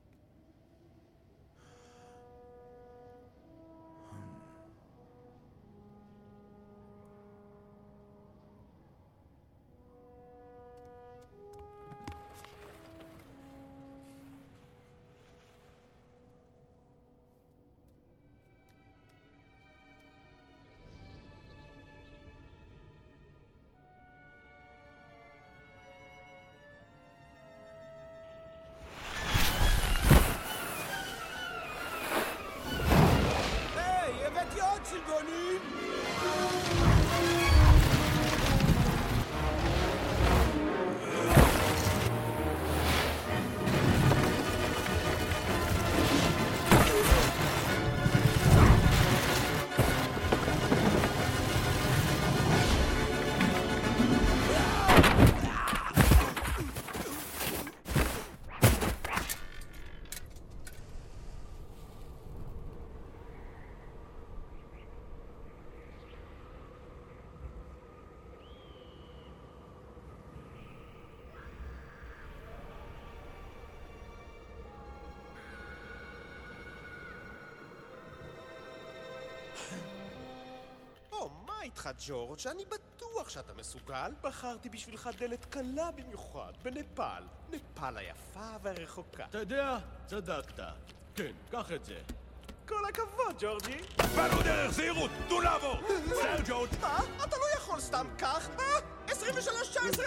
איתך, ג'ורג', אני בטוח שאתה מסוגל. בחרתי בשבילך דלת קלה במיוחד, בנפאל. נפאל היפה והרחוקה. אתה יודע, צדקת. כן, קח את זה. כל הכבוד, ג'ורג'י. באנו דרך, זהירות, תנו לעבור! סר ג'ורג'! מה? אתה לא יכול סתם כך. אה? עשרים ושלוש תשע עשרה!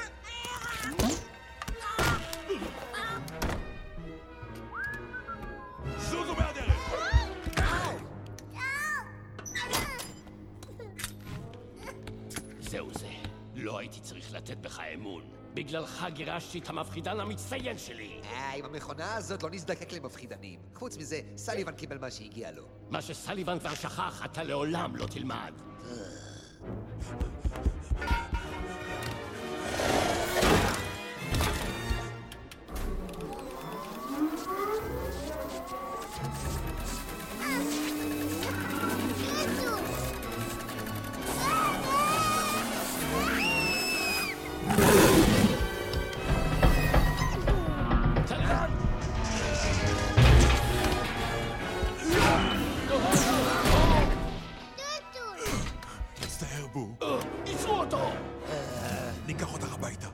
זוזו מהדרך! זהו זה. לא הייתי צריך לתת בך אמון. בגללך גירשתי את המפחידן המצטיין שלי. אה, עם המכונה הזאת לא נזדקק למפחידנים. חוץ מזה, סליבן קיבל מה שהגיע לו. מה שסליבן כבר שכח, אתה לעולם לא תלמד. מצטער בו. ניצרו אותו! ניקח אותך הביתה.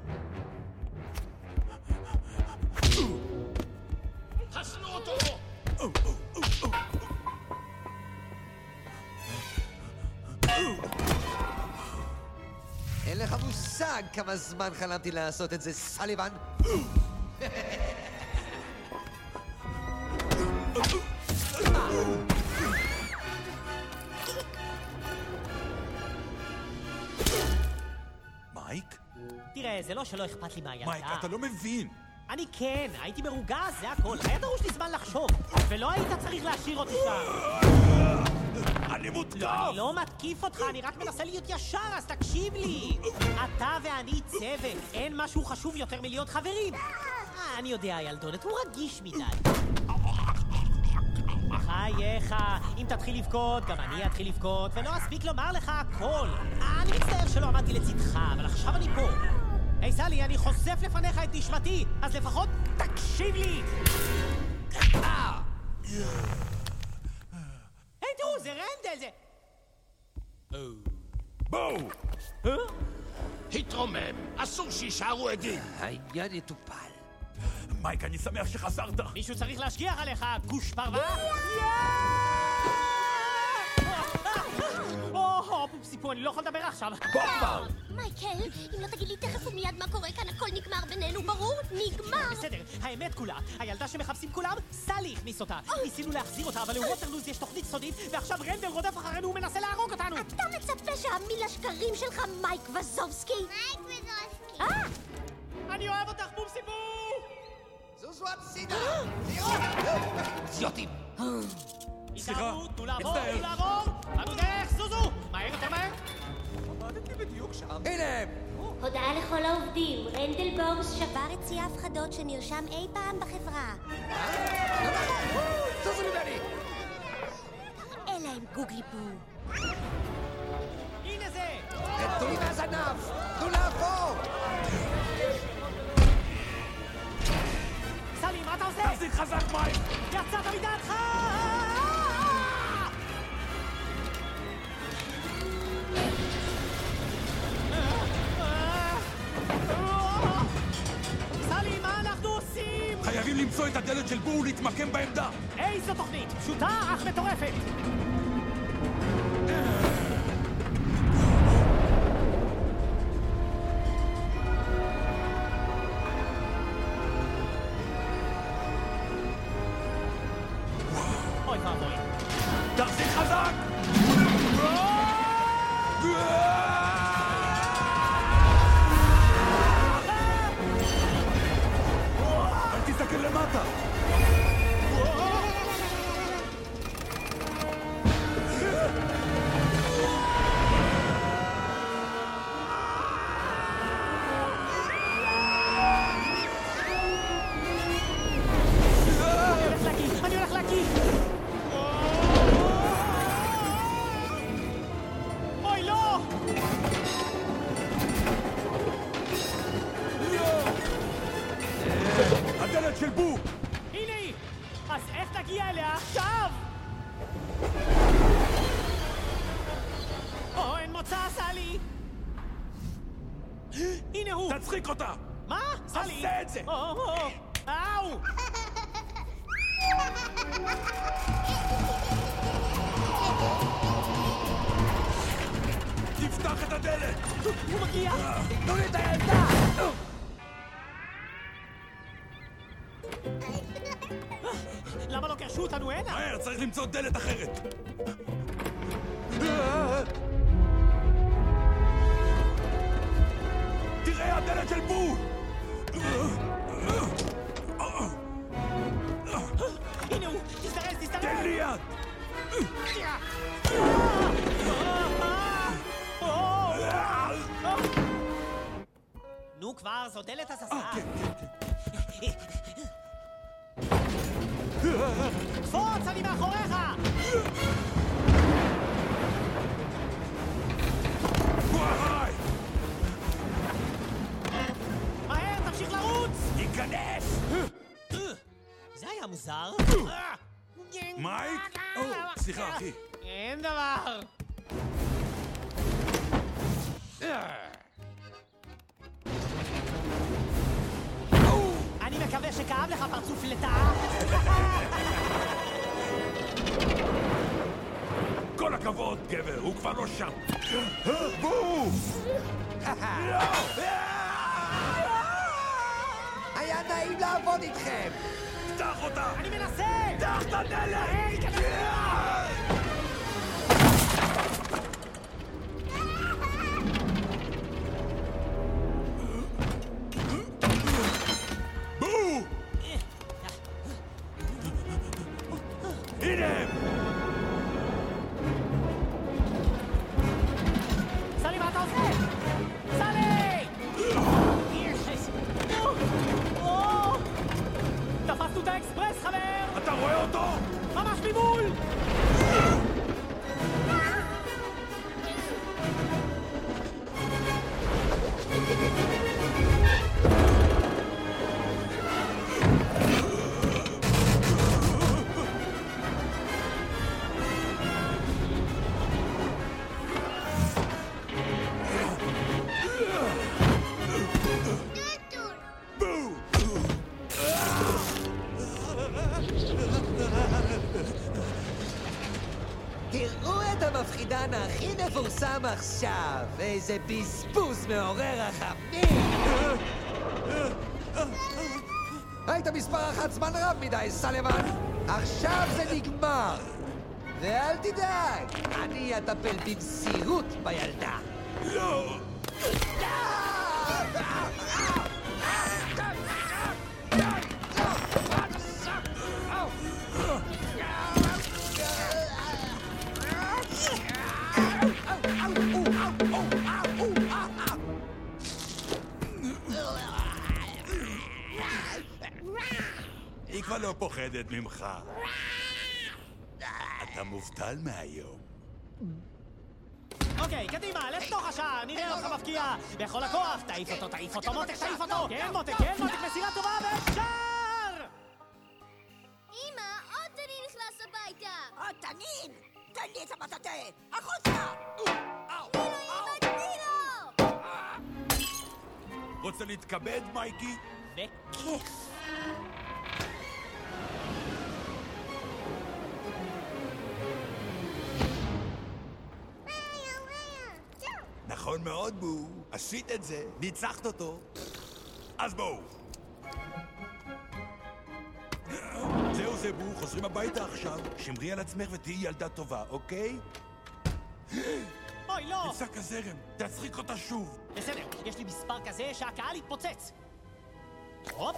חסלו אותו! אין לך מושג כמה זמן חלמתי לעשות את זה, סליבן. מייק? תראה, זה לא שלא אכפת לי מהילדה. מייק, אתה לא מבין. אני כן, הייתי מרוגז, זה הכל. היה דרוש לי זמן לחשוב, ולא היית צריך להשאיר אותי שם. אני מותקף! לא, אני לא מתקיף אותך, אני רק מנסה להיות ישר, אז תקשיב לי. אתה ואני צוות, אין משהו חשוב יותר מלהיות חברים. אה, אני יודע, ילדונת, הוא רגיש מדי. חייך, אם תתחיל לבכות, גם אני אתחיל לבכות, ולא אספיק לומר לך הכל. אני מצטער שלא עמדתי לצדך, אבל עכשיו אני פה. היי סלי, אני חושף לפניך את נשמתי, אז לפחות תקשיב לי! היי תראו, זה רנדל, זה... בואו! התרומם, אסור שישארו עדים. העניין יטופל. מייק, אני שמח שחזרת. מישהו צריך להשגיח עליך, גוש פרווה? או, פופסיפו, אני לא יכול לדבר עכשיו. בוא כבר! מייקל, אם לא תגיד לי תכף ומיד מה קורה כאן, הכל נגמר בינינו, ברור? נגמר! בסדר, האמת כולה, הילדה שמחפשים כולם, סלי הכניס אותה. ניסינו להחזיר אותה, אבל לווטרלוז יש תוכנית סודית, ועכשיו רנדל רודף אחרינו ומנסה להרוג אותנו. אתה מצפה שהאמין לשקרים שלך, מייק וזובסקי? מייק וזובסקי. אה! אני אוהב אותך, פופסיפו! זוזו הצידה! אידיוטים! סליחה, תנו לעבור, מצטער. תנו לעבור! באנו דרך, זוזו! מהר יותר מהר! עמדתי בדיוק שם. הנה הם! הודעה לכל העובדים, רנדל בורס שבר את שיא ההפחדות שנרשם אי פעם בחברה. זוזו ממני! אלה הם גוגלי בו. הנה זה! תנו לי מהזנב! תנו לעבור! סלי, מה אתה עושה? תחזיק חזק, מייק! יצאת מדעתך! סלי, מה אנחנו עושים? חייבים למצוא את הדלת של בו ולהתמקם בעמדה! איזו תוכנית? פשוטה אך מטורפת! אוי ואבוי. תחזיק חזק! אל תסתכל למטה! אני הולך להקיף! אני הולך להקיף! אוי, לא! הדלת של בו! תצחיק אותה! מה? סלי! עשה את זה! אאו! תפתח את הדלת! הוא מגיע! תנו לי את הילדה! למה לא קרשו אותנו הנה? מהר, צריך למצוא דלת אחרת! תראה, הדלת של בור! הנה הוא! תזדרז, תזדרז! תן לי יד! נו כבר, זו דלת הססה. קפוץ, אני מאחוריך! וואי! מהר, תמשיך לרוץ! תיכנס! זה היה מוזר. מייק? או, סליחה, אחי. אין דבר. אני מקווה שכאב לך פרצוף לטאה. כל הכבוד, גבר, הוא כבר לא שם. בום! היה נעים לעבוד איתכם! פתח אותה! אני מנסה! פתח את הדלת! בואו! הנה הם! סלי, מה אתה עושה? סלי! תפסנו את האקספרס, חבר! אתה רואה אותו? ממש ממול! תראו את המפחידן הכי מפורסם עכשיו! איזה בזבוז מעורר רחמים! היית מספר אחת זמן רב מדי, סלמן! עכשיו זה נגמר! ואל תדאג, אני אטפל במסירות בילדה! לא! היא כבר לא פוחדת ממך. אתה מובטל מהיום. אוקיי, קדימה, לתוך השעה, נראה אותך מפקיע. בכל הכוח, תעיף אותו, תעיף אותו, מותק, תעיף אותו. כן, מותק, כן, מותק, מסירה טובה, ואפשר! אמא, עוד תנין נכנס הביתה! עוד תנין? תן לי את המטאטה! החוצה! רוצה להתכבד, מייקי? בכיף. נכון מאוד, בו. עשית את זה. ניצחת אותו. אז בואו. זהו זה, בו. חוזרים הביתה עכשיו. שמרי על עצמך ותהיי ילדה טובה, אוקיי? אוי, לא! נפסק הזרם. תצחיק אותה שוב. בסדר, יש לי מספר כזה שהקהל יתפוצץ. הופ!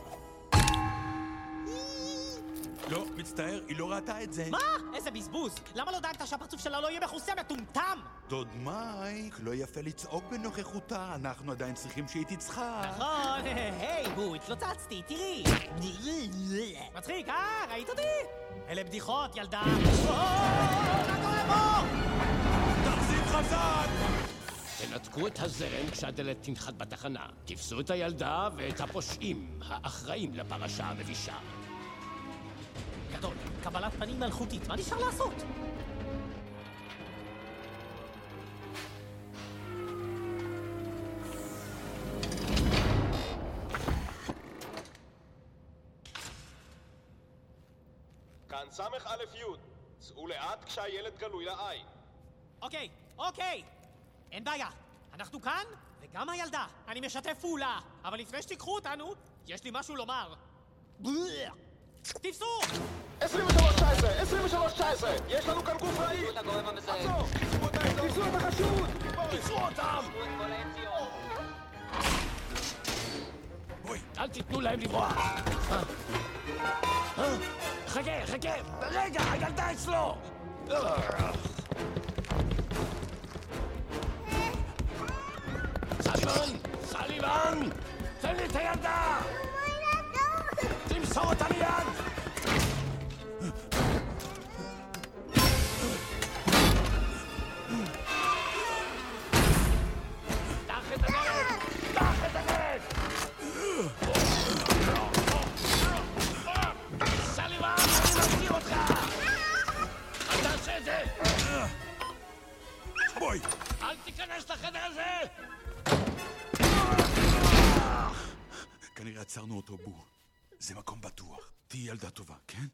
לא, מצטער, היא לא ראתה את זה. מה? איזה בזבוז. למה לא דאגת שהפרצוף שלה לא יהיה מכוסה מטומטם? דוד מייק, לא יפה לצעוק בנוכחותה. אנחנו עדיין צריכים שהיא תצחק. נכון, היי, בו, התלוצצתי, תראי. מצחיק, אה? ראית אותי? אלה בדיחות, ילדה. מה קורה בו? תחזיק חזק! תנתקו את הזרם כשהדלת תנחת בתחנה. תפסו את הילדה ואת הפושעים, האחראים לפרשה המבישה. גדול, קבלת פנים מלכותית, מה נשאר לעשות? סמך א' י' צאו לאט כשהילד גלוי לעין. אוקיי, אוקיי! אין בעיה. אנחנו כאן, וגם הילדה. אני משתף פעולה. אבל לפני שתיקחו אותנו, יש לי משהו לומר. תפסו! עשרים ושלוש תשע עשרה! עשרים ושלוש תשע עשרה! יש לנו כאן גוף רעיל! עצור! תפסו את החשוד! תפסו אותם! אוי, אל תיתנו להם לברוח! חכה, חכה! רגע, הילדה אצלו! סליבן! סליבן! תן לי את הילדה! תמסור אותה מיד! דח את הדלת! דח את הדלת! סליבן, אני מזכיר אותך! אל תעשה את זה! בואי! אל תיכנס לחדר הזה! כנראה עצרנו אותו בו. זה מקום בטוח. תהי ילדה טובה, כן?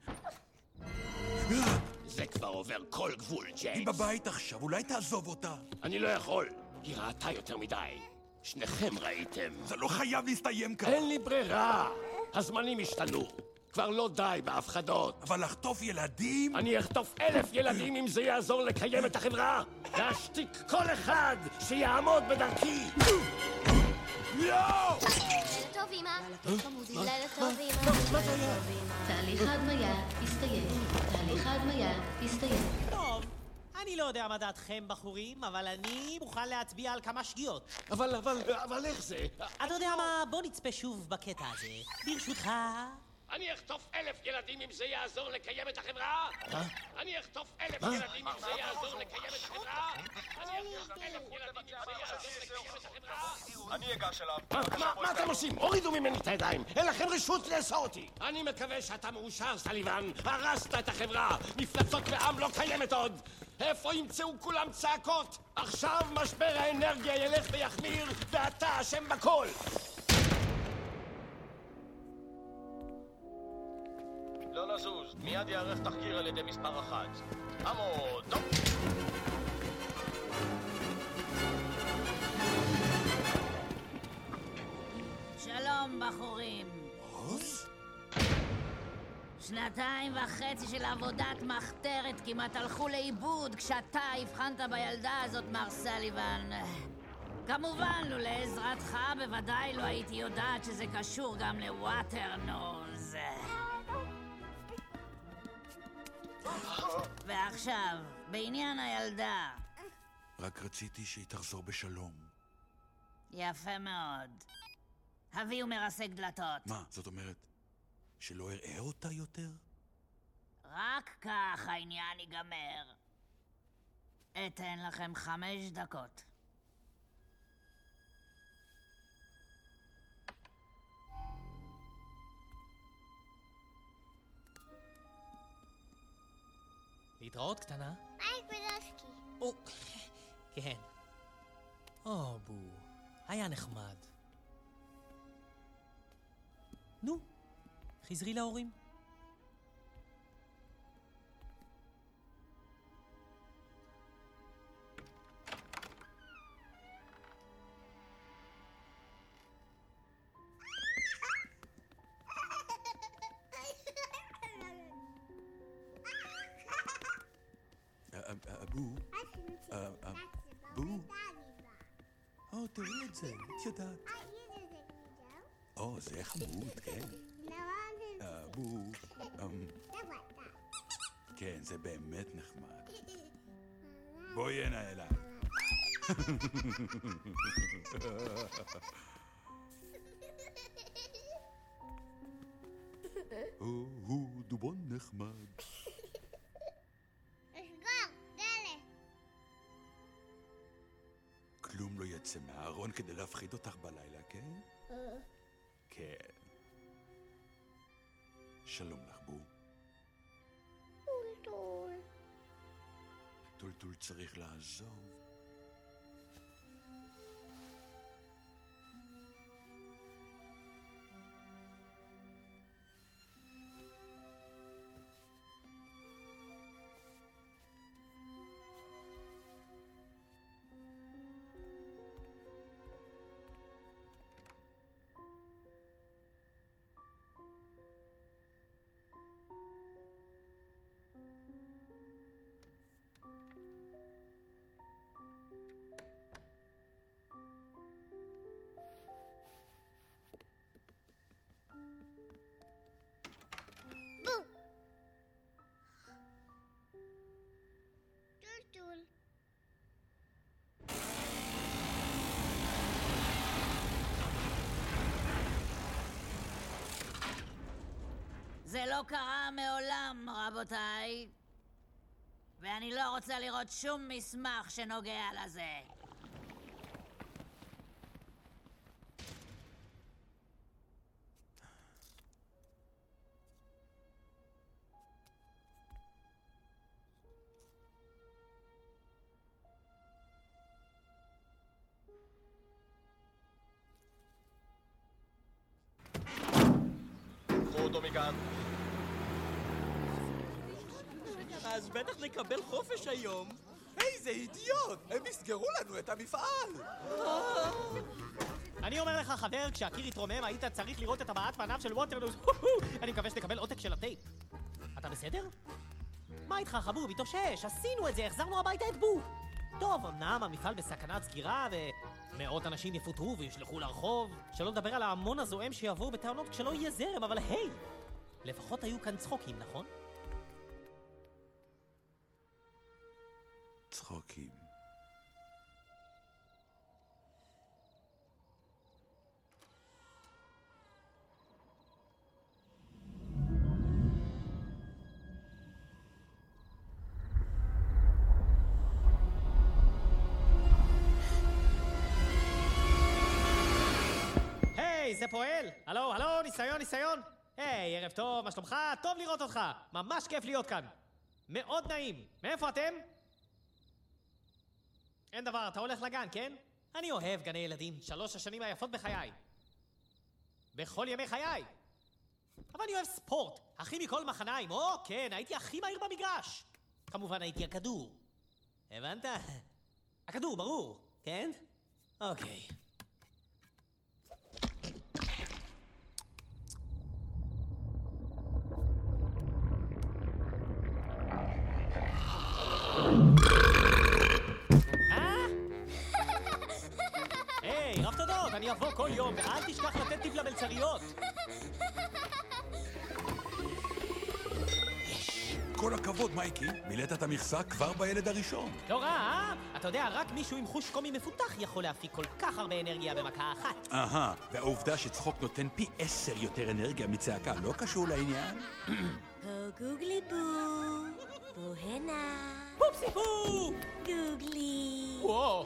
זה כבר עובר כל גבול, ג'יימס. היא בבית עכשיו, אולי תעזוב אותה. אני לא יכול. היא ראתה יותר מדי. שניכם ראיתם. זה לא חייב להסתיים כאן. אין לי ברירה. הזמנים השתנו. כבר לא די בהפחדות. אבל לחטוף ילדים? אני אחטוף אלף ילדים אם זה יעזור לקיים את החברה. להשתיק כל אחד שיעמוד בדרכי. יואו! לילה טוב, אמא. לילה טוב, אמא. תהליך ההדמיה הסתיים. תהליך ההדמיה הסתיים. טוב, אני לא יודע מה דעתכם, בחורים, אבל אני מוכן להצביע על כמה שגיאות. אבל, אבל, אבל איך זה? אתה יודע מה? בוא נצפה שוב בקטע הזה. ברשותך... אני אחטוף אלף ילדים אם זה יעזור לקיים את החברה? אני אחטוף אלף ילדים אם זה יעזור לקיים את החברה? אני אחטוף אלף ילדים אם זה יעזור לקיים את החברה? אני אגש אליו. מה אתם עושים? הורידו ממני את הידיים. אין לכם רשות לאסור אותי. אני מקווה שאתה מאושר, סליבן. הרסת את החברה. מפלצות לעם לא קיימת עוד. איפה ימצאו כולם צעקות? עכשיו משבר האנרגיה ילך ויחמיר, ואתה אשם בכל. לא לזוז, מיד יערך תחקיר על ידי מספר אחת. עמוד, טוב! שלום, בחורים. עוז? שנתיים וחצי של עבודת מחתרת כמעט הלכו לאיבוד כשאתה הבחנת בילדה הזאת, מר סליבן. כמובן, לו לעזרתך בוודאי לא הייתי יודעת שזה קשור גם לווטרנוז. ועכשיו, בעניין הילדה. רק רציתי שהיא תחזור בשלום. יפה מאוד. הביאו מרסק דלתות. מה, זאת אומרת שלא אראה אותה יותר? רק כך העניין ייגמר. אתן לכם חמש דקות. להתראות, קטנה. היי, קבלסקי. או, כן. או, בו. היה נחמד. נו, חזרי להורים. אבו? אבו? או, תראי את זה, את יודעת. או, זה חמוד, כן. אבו, כן, זה באמת נחמד. בואי הנה אליי. הוא, הוא דובון נחמד. כלום לא יצא מהארון כדי להפחיד אותך בלילה, כן? כן. שלום לך, בו. טולטול. טולטול צריך לעזוב. לא קרה מעולם, רבותיי. ואני לא רוצה לראות שום מסמך שנוגע לזה. קחו אותו מכאן. אז בטח נקבל חופש היום. איזה אידיוט! הם יסגרו לנו את המפעל! אני אומר לך, חבר, כשהקיר התרומם היית צריך לראות את הבעת פניו של ווטרלו. אני מקווה שתקבל עותק של הטייפ. אתה בסדר? מה איתך, חבוב? התאושש, עשינו את זה, החזרנו הביתה את בו. טוב, אמנם המפעל בסכנת סגירה ומאות אנשים יפוטרו וישלחו לרחוב, שלא לדבר על ההמון הזועם שיבואו בטענות כשלא יהיה זרם, אבל היי, לפחות היו כאן צחוקים, נכון? צחוקים. היי, זה פועל? הלו, הלו, ניסיון, ניסיון. היי, ערב טוב, מה שלומך? טוב לראות אותך. ממש כיף להיות כאן. מאוד נעים. מאיפה אתם? אין דבר, אתה הולך לגן, כן? אני אוהב גני ילדים, שלוש השנים היפות בחיי. בכל ימי חיי. אבל אני אוהב ספורט, הכי מכל מחניים. או, כן, הייתי הכי מהיר במגרש. כמובן הייתי הכדור. הבנת? הכדור, ברור, כן? אוקיי. אני אבוא כל יום, ואל תשכח לתת טיפ למלצריות. כל הכבוד, מייקי. מילאת את המכסה כבר בילד הראשון. לא רע, אה? אתה יודע, רק מישהו עם חוש קומי מפותח יכול להפיק כל כך הרבה אנרגיה במכה אחת. אהה, והעובדה שצחוק נותן פי עשר יותר אנרגיה מצעקה לא קשור לעניין? בו גוגלי בו, בו הנה. פופסי בו! גוגלי. וואו.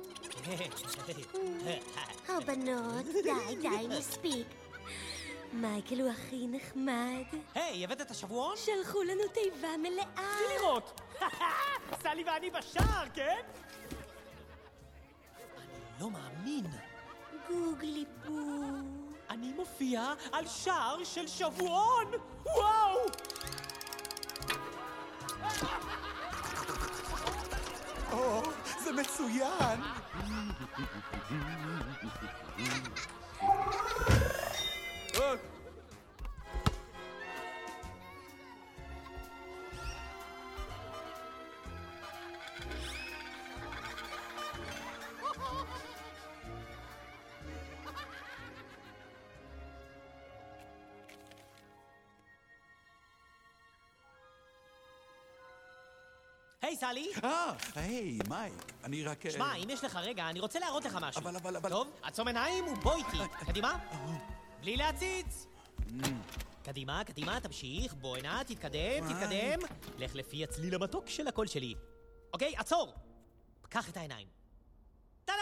הבנות, די, די, מספיק. מייקל הוא הכי נחמד. היי, הבאת את השבועון? שלחו לנו תיבה מלאה. תני לראות. סלי ואני בשער, כן? אני לא מאמין. גוגלי בו. אני מופיע על שער של שבועון. וואו! או, זה מצוין! היי, סלי. אה, היי, מייק. אני רק... שמע, אם יש לך רגע, אני רוצה להראות לך משהו. אבל, אבל, אבל... טוב, עצום עיניים ובוא איתי. קדימה. בלי להציץ. קדימה, קדימה, תמשיך. בוא הנה, תתקדם, תתקדם. לך לפי הצליל המתוק של הקול שלי. אוקיי, עצור. קח את העיניים. טאדה!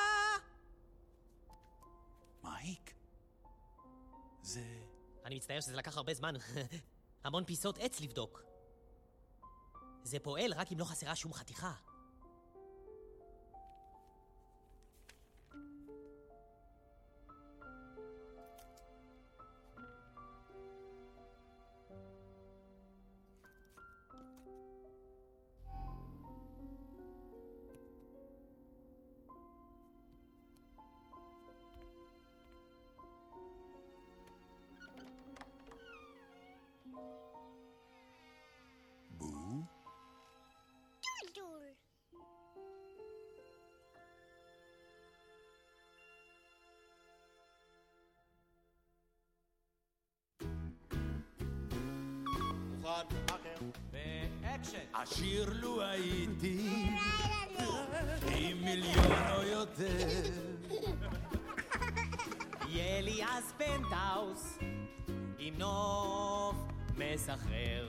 מייק? זה... אני מצטער שזה לקח הרבה זמן. המון פיסות עץ לבדוק. זה פועל רק אם לא חסרה שום חתיכה. ואקשן. עשיר לו הייתי עם מיליון או יותר, יהיה לי אז פנטהאוס עם נוף מסחרר.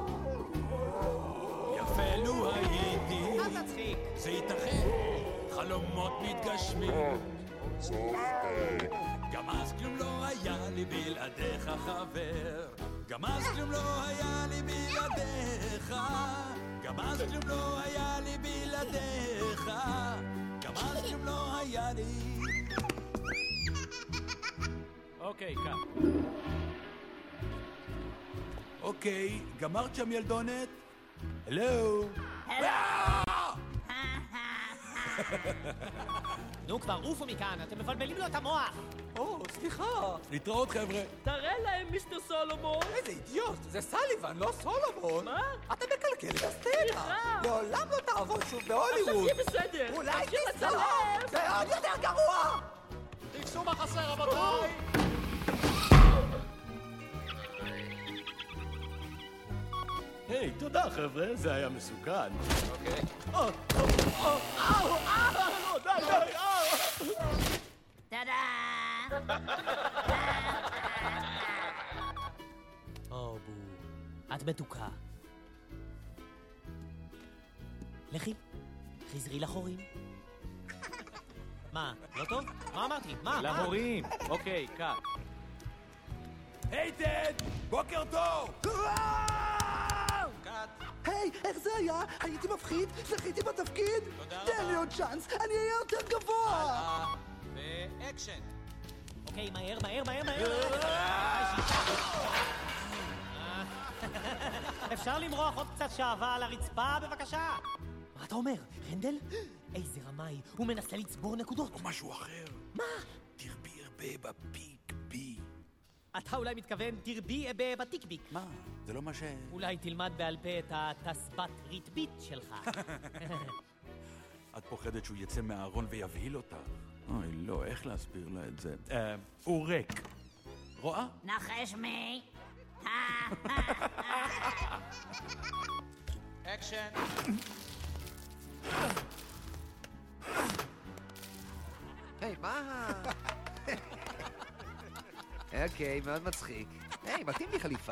יפה לו הייתי, אל תצחיק. זה ייתכן, חלומות מתגשמים. גם אז כלום לא היה לי בלעדיך חבר, גם אז כלום לא היה לי בלעדיך, גם אז כלום לא היה לי בלעדיך, גם אז כלום לא היה לי. אוקיי, כאן. אוקיי, גמרת שם ילדונת? הלו? נו כבר, עופו מכאן, אתם מבלבלים לו את המוח. או, סליחה. להתראות חבר'ה. תראה להם, מיסטר סולומון. איזה אידיוט, זה סליבן, לא סולומון. מה? אתה מקלקל את הסצנה. סליחה. לעולם לא תעבוד שוב בהוליווד. עכשיו תהיה בסדר. אולי תסלח. זה עוד יותר גרוע. תקסו מה חסר, רבותיי. היי, תודה חבר'ה, זה היה מסוכן. אוקיי. או, או, או, או, או, די, די, או. טאדה! או, בו. את מתוקה. לכי, חזרי לחורים. מה, לא טוב? מה אמרתי? מה? להורים. אוקיי, קאט. היי טד, בוקר טוב! היי, איך זה היה? הייתי מפחיד? זכיתי בתפקיד? תודה תן לי עוד צ'אנס, אני אהיה יותר גבוה! ואקשן. אוקיי, מהר, מהר, מהר, מהר. אפשר למרוח עוד קצת שעווה על הרצפה, בבקשה? מה אתה אומר, רנדל? איזה רמאי, הוא מנסה לצבור נקודות. או משהו אחר. מה? תרבי הרבה בפיק בי. אתה אולי מתכוון תרבי אבה בתיקביק. מה? זה לא מה ש... אולי תלמד בעל פה את התסבת ריטבית שלך. את פוחדת שהוא יצא מהארון ויבהיל אותך. אוי, לא, איך להסביר לה את זה? אה, הוא ריק. רואה? נחש מי? אקשן. היי, מה? אוקיי, מאוד מצחיק. היי, מתאים לי חליפה.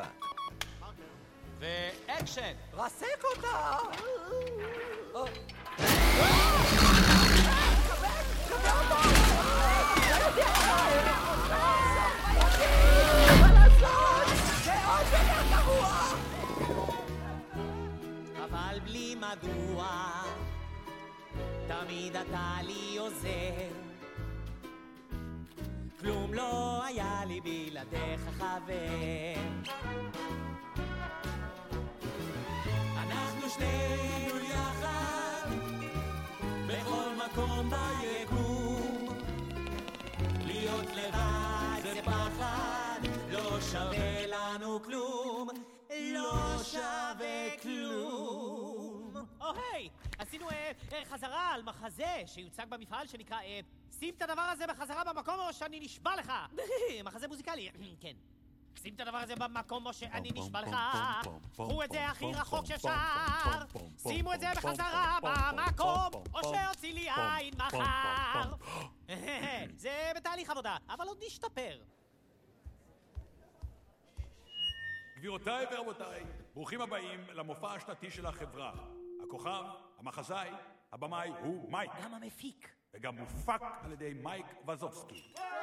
ואקשן. רסק אותה! אבל בלי מדוע תמיד אתה לי עוזר, כלום לא היה לי בלעדיך חבר. אנחנו שנינו יחד בכל מקום ביקום, להיות לבד זה פחד, לא שווה לנו כלום, לא שווה כלום. או היי, עשינו אה, אה, חזרה על מחזה שיוצג במפעל שנקרא אה, שים את הדבר הזה בחזרה במקום או שאני נשבע לך. מחזה מוזיקלי, כן. שים את הדבר הזה במקום או שאני נשבע לך. קחו את זה הכי רחוק שאפשר, שימו את זה בחזרה במקום או שהוציא לי עין מחר. זה בתהליך עבודה, אבל עוד נשתפר. גבירותיי ורבותיי, ברוכים הבאים למופע השנתי של החברה. הכוכב, המחזאי, הבמאי הוא מייק. גם המפיק. וגם מופק על ידי מייק וזובסקי.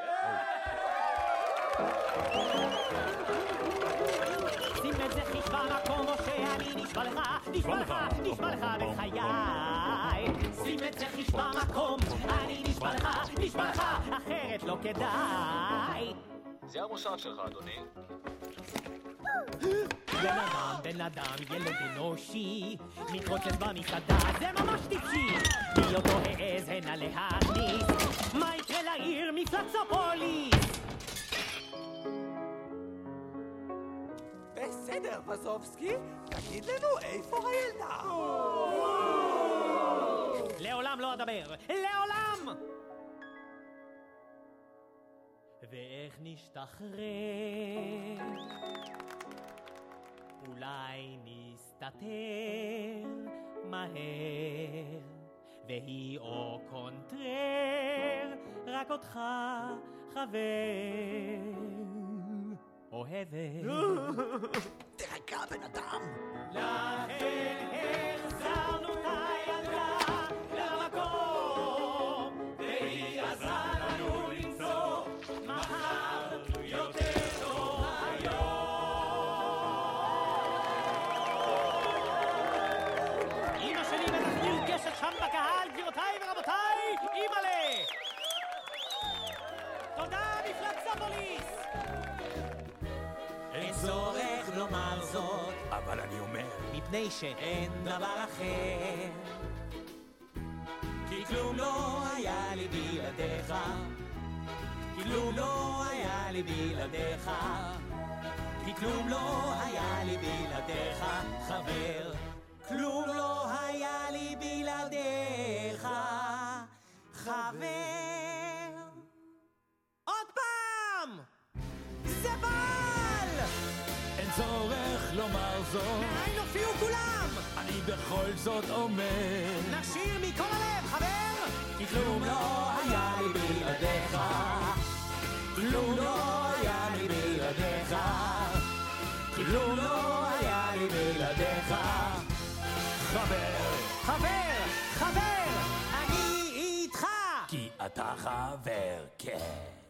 שים את זה חיש במקום או שאני נשבע לך, נשבע לך, נשבע לך בחיי. שים את זה חיש במקום, אני נשבע לך, נשבע לך, אחרת לא כדאי. זה המוסד שלך, אדוני. בן אדם, בן אדם, ילד אנושי, מתרוצץ במסעדה, זה ממש טיפשי. מי אותו העז הנה להכניס, מה יקרה לעיר מפלצופוליס? בסדר, וזובסקי, תגיד לנו איפה הילדה. לעולם לא אדבר, לעולם! ואיך נשתחרר, אולי נסתתר מהר, והיא או קונטרר, רק אותך חבר אוהבת. תראה דקה, בן אדם. לכן החזרנו את הילדה למקום, והיא עזרה לנו למצוא מחר יותר טוב היום. אמא שלי בטח נרגשת שם בקהל, גבירותיי ורבותיי, אימא'לה! תודה, מפלצופוליס! אין צורך לומר זאת, אבל אני אומר, מפני שאין דבר אחר, כי כלום לא היה לי בלעדיך, כי כלום לא היה לי בלעדיך, כי כלום לא היה לי בלעדיך, חבר, כלום לא היה לי בלעדיך, חבר. עוד פעם! זה בא! אין צורך לומר זאת, מאין הופיעו כולם? אני בכל זאת אומר, נשיר מכל הלב, חבר! כי כלום לא היה לי בלעדיך, כלום לא היה לי בלעדיך, כלום לא היה לי בלעדיך, חבר, חבר, חבר, אני איתך! כי אתה חבר, כן.